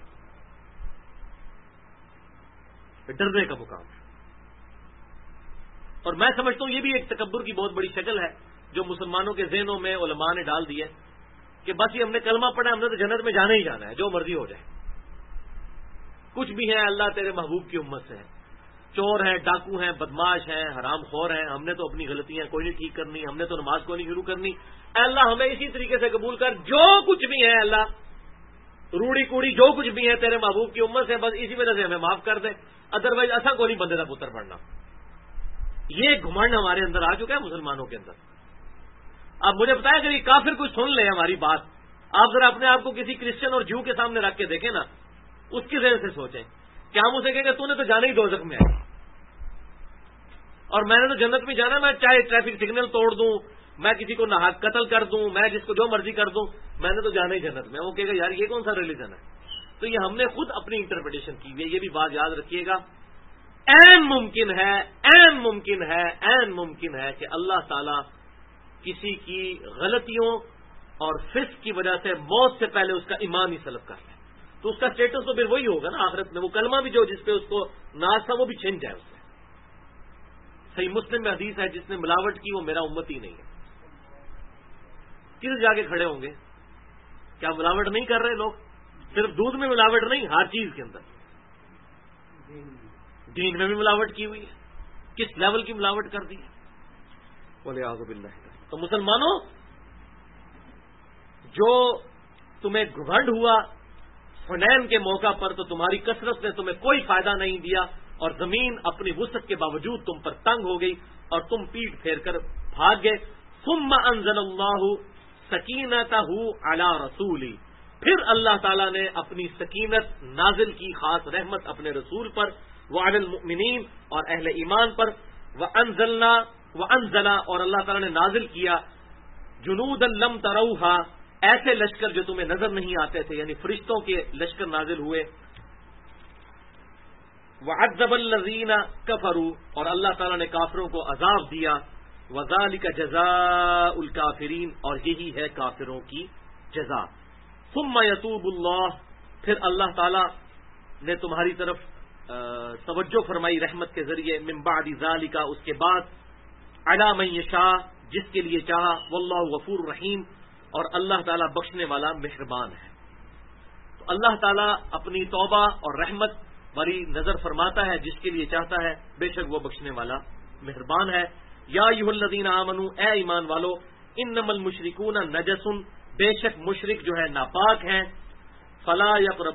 ہے. ڈرنے کا مقام ہے. اور میں سمجھتا ہوں یہ بھی ایک تکبر کی بہت بڑی شکل ہے جو مسلمانوں کے ذہنوں میں علماء نے ڈال دی ہے کہ بس یہ ہم نے کلمہ پڑھا، ہم نے تو جنت میں جانا ہی جانا ہے، جو مرضی ہو جائے. کچھ بھی ہے اللہ تیرے محبوب کی امت سے ہے. چور ہیں، ڈاکو ہیں، بدماش ہیں، حرام خور ہیں، ہم نے تو اپنی غلطیاں کوئی نہیں ٹھیک کرنی، ہم نے تو نماز کو نہیں شروع کرنی، اے اللہ ہمیں اسی طریقے سے قبول کر، جو کچھ بھی ہے اللہ روڑی کوڑی جو کچھ بھی ہے تیرے محبوب کی امت سے، بس اسی وجہ سے ہمیں معاف کر دے، ادروائز ایسا کوئی نہیں بندے کا پتر پڑنا۔ یہ گھمنڈ ہمارے اندر آ چکا ہے مسلمانوں کے اندر۔ اب مجھے بتایا کہ یہ کافر کوئی سن لے ہماری بات، آپ ذرا اپنے آپ کو کسی کرسچن اور جیو کے سامنے رکھ کے دیکھیں نا، اس کی ذہن سے سوچیں کہ ہم اسے کہیں گے تو نے تو جانا ہی دوزخ میں ہے، اور میں نے تو جنت میں جانا، میں چاہے ٹریفک سگنل توڑ دوں، میں کسی کو ناحق قتل کر دوں، میں جس کو جو مرضی کر دوں، میں نے تو جانا ہی جنت میں۔ وہ کہے گا یار یہ کون سا ریلیجن ہے؟ تو یہ ہم نے خود اپنی انٹرپریٹیشن کی ہوئی ہے۔ یہ بھی بات یاد رکھیے گا، عین ممکن ہے کہ اللہ تعالی کسی کی غلطیوں اور فسق کی وجہ سے موت سے پہلے اس کا ایمان ہی سلب کر لے، تو اس کا سٹیٹس تو پھر وہی ہوگا نا آخرت میں، وہ کلمہ بھی جو جس پہ اس کو ناز تھا وہ بھی چھن جائے اس سے۔ صحیح مسلم میں حدیث ہے جس نے ملاوٹ کی وہ میرا امت ہی نہیں ہے۔ کس جا کے کھڑے ہوں گے؟ کیا ملاوٹ نہیں کر رہے لوگ؟ صرف دودھ میں ملاوٹ نہیں، ہر چیز کے اندر، دین میں بھی ملاوٹ کی ہوئی ہے۔ کس لیول کی ملاوٹ کر دی ہے؟ والعیاذ باللہ۔ تو مسلمانوں، جو تمہیں گھمنڈ ہوا حنین کے موقع پر، تو تمہاری کثرت نے تمہیں کوئی فائدہ نہیں دیا، اور زمین اپنی وسعت کے باوجود تم پر تنگ ہو گئی اور تم پیٹ پھیر کر بھاگ گئے۔ ثم انزل اللہ سکینتہ علی رسولہ، پھر اللہ تعالیٰ نے اپنی سکینت نازل کی، خاص رحمت اپنے رسول پر، وعلی المؤمنین اور اہل ایمان پر، وانزل اور اللہ تعالیٰ نے نازل کیا جنودا لم تروہا، ایسے لشکر جو تمہیں نظر نہیں آتے تھے، یعنی فرشتوں کے لشکر نازل ہوئے، وعذب الذین کفروا اور اللہ تعالیٰ نے کافروں کو عذاب دیا، وذالک جزاء الکافرین اور یہی ہے کافروں کی جزا۔ ثم یتوب اللہ، پھر اللہ تعالیٰ نے تمہاری طرف توجہ فرمائی رحمت کے ذریعے، من بعد ذالک اس کے بعد، علی من یشاء جس کے لیے چاہا، واللہ غفور رحیم اور اللہ تعالیٰ بخشنے والا مہربان ہے۔ تو اللہ تعالیٰ اپنی توبہ اور رحمت والی نظر فرماتا ہے جس کے لیے چاہتا ہے، بے شک وہ بخشنے والا مہربان ہے۔ یا ایھا الذین آمنوا، اے ایمان والو، انما المشرکون نجس، بے شک مشرک جو ہے ناپاک ہیں، فلا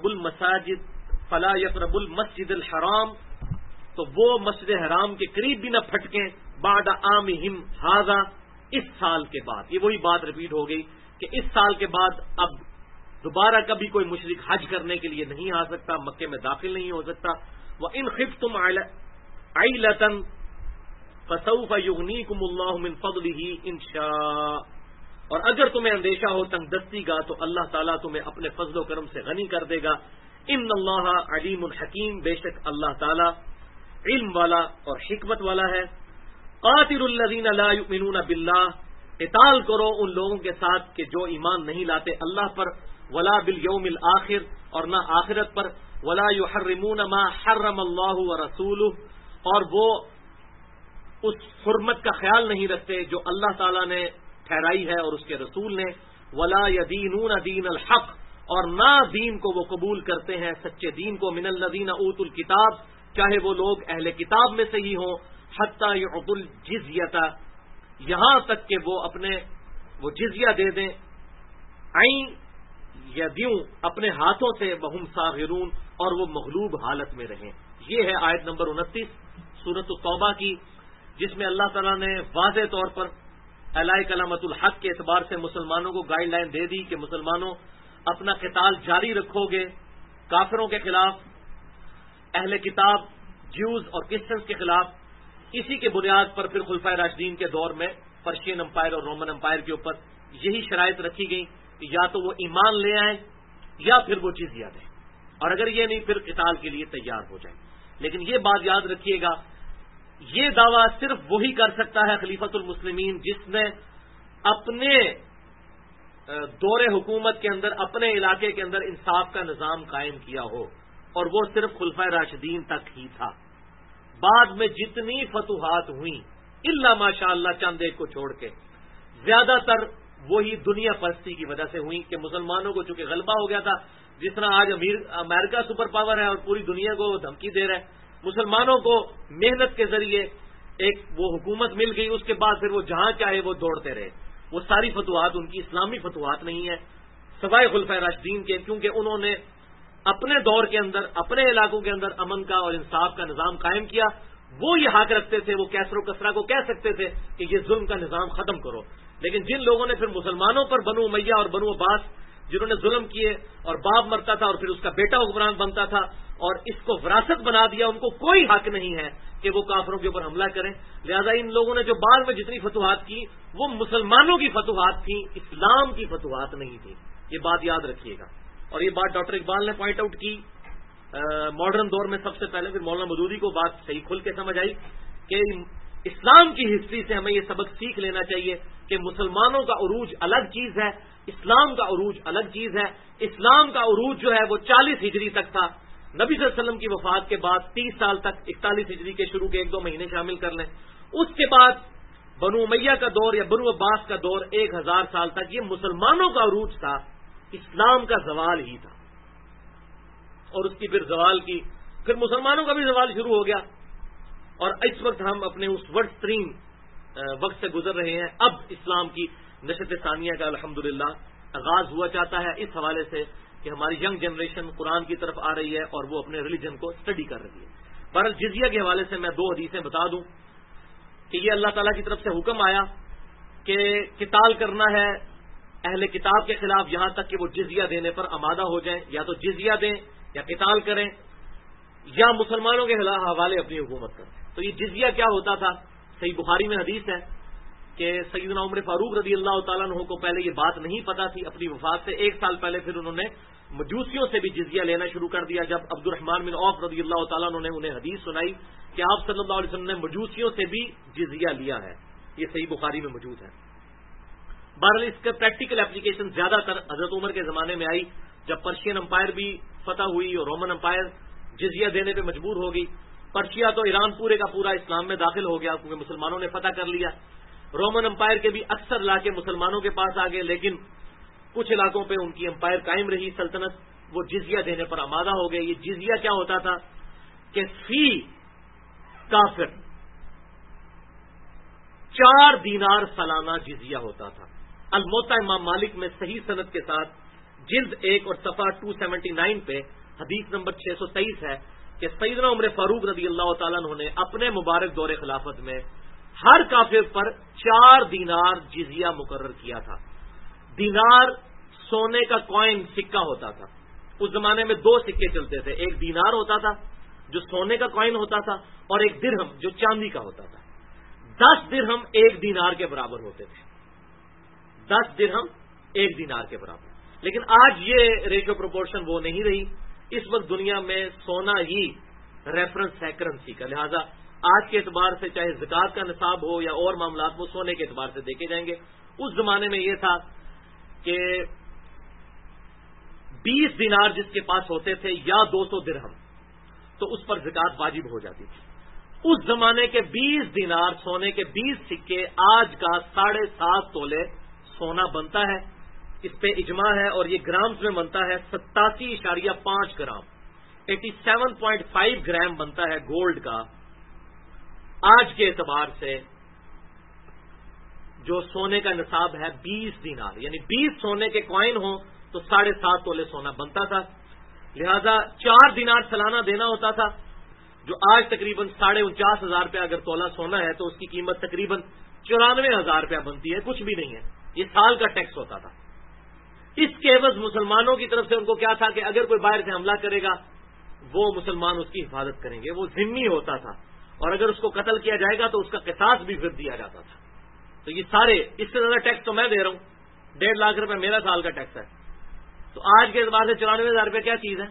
یقربوا المسجد الحرام، تو وہ مسجد حرام کے قریب بھی نہ پھٹکیں، بعد عامہم ھذا، اس سال کے بعد۔ یہ وہی بات ریپیٹ ہو گئی کہ اس سال کے بعد اب دوبارہ کبھی کوئی مشرک حج کرنے کے لیے نہیں آ سکتا، مکے میں داخل نہیں ہو سکتا۔ وَإِنْ خِفْتُمْ عَيْلَةً فَسَوْفَ يُغْنِيكُمُ اللَّهُ مِنْ فَضْلِهِ إِنْ شَاءَ، اور اگر تمہیں اندیشہ ہو تنگ دستی کا تو اللہ تعالیٰ تمہیں اپنے فضل و کرم سے غنی کر دے گا۔ ان اللہ علیم حکیم، بے شک اللہ تعالیٰ علم والا اور حکمت والا ہے۔ قاتل الذین لا یؤمنون باللہ، قتال کرو ان لوگوں کے ساتھ کہ جو ایمان نہیں لاتے اللہ پر، ولا بالیوم الآخر اور نہ آخرت پر، ولا یحرمون ما حرم اللہ ورسولہ اور وہ اس حرمت کا خیال نہیں رکھتے جو اللہ تعالیٰ نے ٹھہرائی ہے اور اس کے رسول نے، ولا یدینون دین الحق اور نہ دین کو وہ قبول کرتے ہیں سچے دین کو، من الذین اوتوا الکتاب چاہے وہ لوگ اہل کتاب میں سے ہی ہوں، حتی یعطوا الجزیۃ یہاں تک کہ وہ جزیہ دے دیں، یدیوں اپنے ہاتھوں سے، وہم صاغرون اور وہ مغلوب حالت میں رہیں۔ یہ ہے آیت نمبر 29 سورۃ التوبہ کی، جس میں اللہ تعالیٰ نے واضح طور پر اعلاء کلمۃ الحق کے اعتبار سے مسلمانوں کو گائیڈ لائن دے دی کہ مسلمانوں اپنا قتال جاری رکھو گے کافروں کے خلاف، اہل کتاب جیوز اور کرسچنز کے خلاف۔ اسی کے بنیاد پر پھر خلفائے راشدین کے دور میں پرشین امپائر اور رومن امپائر کے اوپر یہی شرائط رکھی گئی کہ یا تو وہ ایمان لے آئیں یا پھر وہ جزیہ دیں، اور اگر یہ نہیں پھر قتال کے لیے تیار ہو جائیں۔ لیکن یہ بات یاد رکھیے گا، یہ دعویٰ صرف وہی کر سکتا ہے خلیفۃ المسلمین جس نے اپنے دور حکومت کے اندر، اپنے علاقے کے اندر انصاف کا نظام قائم کیا ہو، اور وہ صرف خلفائے راشدین تک ہی تھا۔ بعد میں جتنی فتوحات ہوئیں الا ماشاء اللہ چند ایک کو چھوڑ کے، زیادہ تر وہی دنیا پرستی کی وجہ سے ہوئی کہ مسلمانوں کو چونکہ غلبہ ہو گیا تھا، جس طرح آج امریکہ سپر پاور ہے اور پوری دنیا کو دھمکی دے رہا ہے، مسلمانوں کو محنت کے ذریعے ایک وہ حکومت مل گئی، اس کے بعد پھر وہ جہاں چاہے وہ دوڑتے رہے. وہ ساری فتوحات ان کی اسلامی فتوحات نہیں ہے سوائے خلفائے راشدین کے، کیونکہ انہوں نے اپنے دور کے اندر اپنے علاقوں کے اندر امن کا اور انصاف کا نظام قائم کیا. وہ یہ حق رکھتے تھے، وہ کیسر و کسرا کو کہہ سکتے تھے کہ یہ ظلم کا نظام ختم کرو. لیکن جن لوگوں نے پھر مسلمانوں پر بنو امیہ اور بنو عباس جنہوں نے ظلم کیے، اور باپ مرتا تھا اور پھر اس کا بیٹا حکمران بنتا تھا اور اس کو وراثت بنا دیا، ان کو کوئی حق نہیں ہے کہ وہ کافروں کے اوپر حملہ کریں. لہذا ان لوگوں نے جو بعد میں جتنی فتوحات کی وہ مسلمانوں کی فتوحات تھیں، اسلام کی فتوحات نہیں تھی. یہ بات یاد رکھیے گا. اور یہ بات ڈاکٹر اقبال نے پوائنٹ آؤٹ کی ماڈرن دور میں سب سے پہلے، پھر مولانا مودودی کو بات صحیح کھل کے سمجھ آئی کہ اسلام کی ہسٹری سے ہمیں یہ سبق سیکھ لینا چاہیے کہ مسلمانوں کا عروج الگ چیز ہے، اسلام کا عروج الگ چیز ہے. اسلام کا عروج جو ہے وہ 40 ہجری تک تھا. نبی صلی اللہ علیہ وسلم کی وفات کے بعد 30 سال تک، 41 ہجری کے شروع کے 1-2 مہینے شامل کر لیں. اس کے بعد بنو امیہ کا دور یا بنو عباس کا دور 1000 سال تک یہ مسلمانوں کا عروج تھا، اسلام کا زوال ہی تھا. اور اس کی پھر زوال کی پھر مسلمانوں کا بھی زوال شروع ہو گیا. اور اس وقت ہم اپنے اس ورسٹ ترین وقت سے گزر رہے ہیں. اب اسلام کی نشت ثانیہ کا الحمدللہ آغاز ہوا چاہتا ہے، اس حوالے سے کہ ہماری ینگ جنریشن قرآن کی طرف آ رہی ہے اور وہ اپنے ریلیجن کو اسٹڈی کر رہی ہے. بہرحال جزیہ کے حوالے سے میں 2 حدیثیں بتا دوں کہ یہ اللہ تعالیٰ کی طرف سے حکم آیا کہ قتال کرنا ہے اہل کتاب کے خلاف یہاں تک کہ وہ جزیہ دینے پر آمادہ ہو جائیں. یا تو جزیہ دیں یا قتال کریں یا مسلمانوں کے خلاف حوالے اپنی حکومت کریں. تو یہ جزیہ کیا ہوتا تھا؟ صحیح بخاری میں حدیث ہے کہ سیدنا عمر فاروق رضی اللہ تعالیٰ عنہ کو پہلے یہ بات نہیں پتا تھی. اپنی وفات سے 1 سال پہلے پھر انہوں نے مجوسیوں سے بھی جزیہ لینا شروع کر دیا. جب عبد الرحمن بن عوف رضی اللہ تعالیٰ عنہ نے انہیں حدیث سنائی کہ آپ صلی اللہ علیہ وسلم نے مجوسیوں سے بھی جزیہ لیا ہے. یہ صحیح بخاری میں موجود ہے. بہرحال اس کا پریکٹیکل اپلیکیشن زیادہ تر حضرت عمر کے زمانے میں آئی جب پرشین امپائر بھی فتح ہوئی اور رومن امپائر جزیہ دینے پہ مجبور ہو گئی. پرشیا تو ایران پورے کا پورا اسلام میں داخل ہو گیا کیونکہ مسلمانوں نے فتح کر لیا. رومن امپائر کے بھی اکثر علاقے مسلمانوں کے پاس آ گئے، لیکن کچھ علاقوں پہ ان کی امپائر قائم رہی سلطنت، وہ جزیہ دینے پر آمادہ ہو گئے. یہ جزیہ کیا ہوتا تھا کہ فی کافر 4 دینار سالانہ جزیہ ہوتا تھا. الموطا امام مالک میں صحیح سند کے ساتھ جلد 1 اور صفحہ 279 پہ حدیث نمبر 623 ہے کہ سیدنا عمر فاروق رضی اللہ تعالیٰ عنہ نے اپنے مبارک دور خلافت میں ہر کافر پر 4 دینار جزیہ مقرر کیا تھا. دینار سونے کا کوائن سکہ ہوتا تھا. اس زمانے میں 2 سکے چلتے تھے، ایک دینار ہوتا تھا جو سونے کا کوائن ہوتا تھا اور ایک درہم جو چاندی کا ہوتا تھا. 10 درہم 1 دینار کے برابر ہوتے تھے. 10 درہم 1 دینار کے برابر. لیکن آج یہ ریشو پروپورشن وہ نہیں رہی. اس وقت دنیا میں سونا ہی ریفرنس ہے کرنسی کا. لہذا آج کے اعتبار سے چاہے زکات کا نصاب ہو یا اور معاملات وہ سونے کے اعتبار سے دیکھے جائیں گے. اس زمانے میں یہ تھا کہ 20 دینار جس کے پاس ہوتے تھے یا 200 درہم تو اس پر زکات واجب ہو جاتی تھی. اس زمانے کے 20 دینار سونے کے 20 سکے آج کا 7.5 تولے سونا بنتا ہے. اس پہ اجماع ہے اور یہ گرامز میں بنتا ہے 87.5 گرام 87.5 گرام بنتا ہے گولڈ کا. آج کے اعتبار سے جو سونے کا نصاب ہے 20 دینار، یعنی 20 سونے کے کوائن ہوں تو 7.5 تولے سونا بنتا تھا. لہذا 4 دینار سالانہ دینا ہوتا تھا، جو آج تقریباً 49,000 روپیہ اگر تولہ سونا ہے تو اس کی قیمت تقریباً 94,000 روپیہ بنتی ہے. کچھ بھی نہیں ہے، یہ سال کا ٹیکس ہوتا تھا. اس کے عوض مسلمانوں کی طرف سے ان کو کیا تھا کہ اگر کوئی باہر سے حملہ کرے گا وہ مسلمان اس کی حفاظت کریں گے. وہ ذمہ ہوتا تھا اور اگر اس کو قتل کیا جائے گا تو اس کا قصاص بھی پھر دیا جاتا تھا. تو یہ سارے اس سے زیادہ ٹیکس تو میں دے رہا ہوں، 1.5 لاکھ روپے میرا سال کا ٹیکس ہے. تو آج کے اعتبار سے 94,000 روپے کیا چیز ہے؟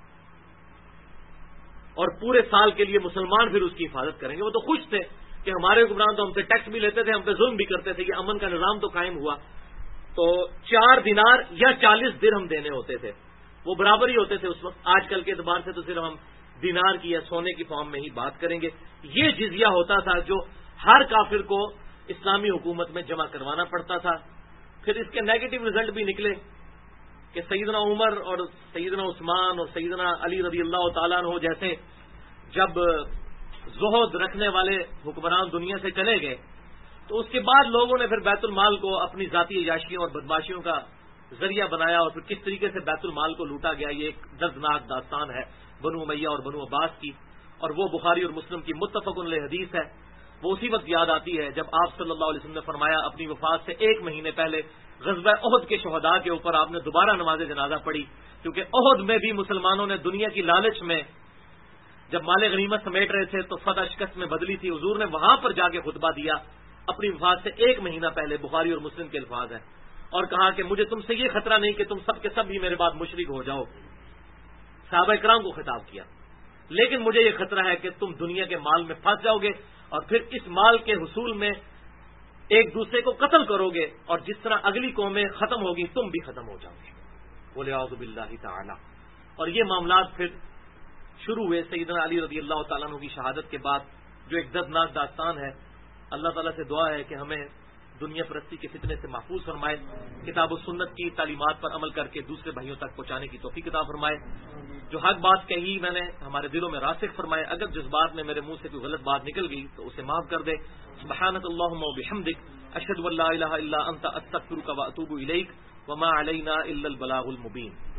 اور پورے سال کے لیے مسلمان پھر اس کی حفاظت کریں گے. وہ تو خوش تھے کہ ہمارے حکمران تو ہم سے ٹیکس بھی لیتے تھے، ہم پہ ظلم بھی کرتے تھے، یہ امن کا نظام تو قائم ہوا. تو 4 دینار یا 40 درہم دینے ہوتے تھے، وہ برابر ہی ہوتے تھے اس وقت. آج کل کے اعتبار سے تو صرف ہم دینار کی یا سونے کی فارم میں ہی بات کریں گے. یہ جزیہ ہوتا تھا جو ہر کافر کو اسلامی حکومت میں جمع کروانا پڑتا تھا. پھر اس کے نیگیٹو رزلٹ بھی نکلے کہ سیدنا عمر اور سیدنا عثمان اور سیدنا علی رضی اللہ تعالیٰ عنہ جیسے جب زہد رکھنے والے حکمران دنیا سے چلے گئے تو اس کے بعد لوگوں نے پھر بیت المال کو اپنی ذاتی عیاشیوں اور بدماشیوں کا ذریعہ بنایا، اور پھر کس طریقے سے بیت المال کو لوٹا گیا، یہ ایک دردناک داستان ہے بنو امیہ اور بنو عباس کی، اور وہ بخاری اور مسلم کی متفق علیہ حدیث ہے۔ وہ اسی وقت یاد آتی ہے جب آپ صلی اللہ علیہ وسلم نے فرمایا اپنی وفات سے 1 مہینے پہلے غزوہ احد کے شہداء کے اوپر آپ نے دوبارہ نماز جنازہ پڑھی، کیونکہ احد میں بھی مسلمانوں نے دنیا کی لالچ میں جب مال غنیمت سمیٹ رہے تھے تو فتح شکست میں بدلی تھی، حضور نے وہاں پر جا کے خطبہ دیا اپنی وفات سے 1 مہینہ پہلے، بخاری اور مسلم کے الفاظ ہیں، اور کہا کہ مجھے تم سے یہ خطرہ نہیں کہ تم سب کے سب بھی میرے بعد مشرک ہو جاؤ، صحابہ کرام کو خطاب کیا، لیکن مجھے یہ خطرہ ہے کہ تم دنیا کے مال میں پھنس جاؤ گے اور پھر اس مال کے حصول میں ایک دوسرے کو قتل کرو گے، اور جس طرح اگلی قومیں ختم ہوگی تم بھی ختم ہو جاؤ گے، بولے اعوذ باللہ تعالی۔ اور یہ معاملات پھر شروع ہوئے سیدنا علی رضی اللہ تعالیٰ عنہ کی شہادت کے بعد، جو ایک دردناک داستان ہے۔ اللہ تعالیٰ سے دعا ہے کہ ہمیں دنیا پرستی کے فتنے سے محفوظ فرمائے، کتاب و سنت کی تعلیمات پر عمل کر کے دوسرے بھائیوں تک پہنچانے کی توفیق عطا فرمائے۔ جو حق بات کہی میں نے ہمارے دلوں میں راسخ فرمائے، اگر جذبات میں میرے منہ سے کوئی غلط بات نکل گئی تو اسے معاف کر دے۔ سبحانک اللہم و بحمدک، اشہد ان لا الہ الا انت، استغفرک و اتوب الیک، وما علینا الا البلاغ المبین۔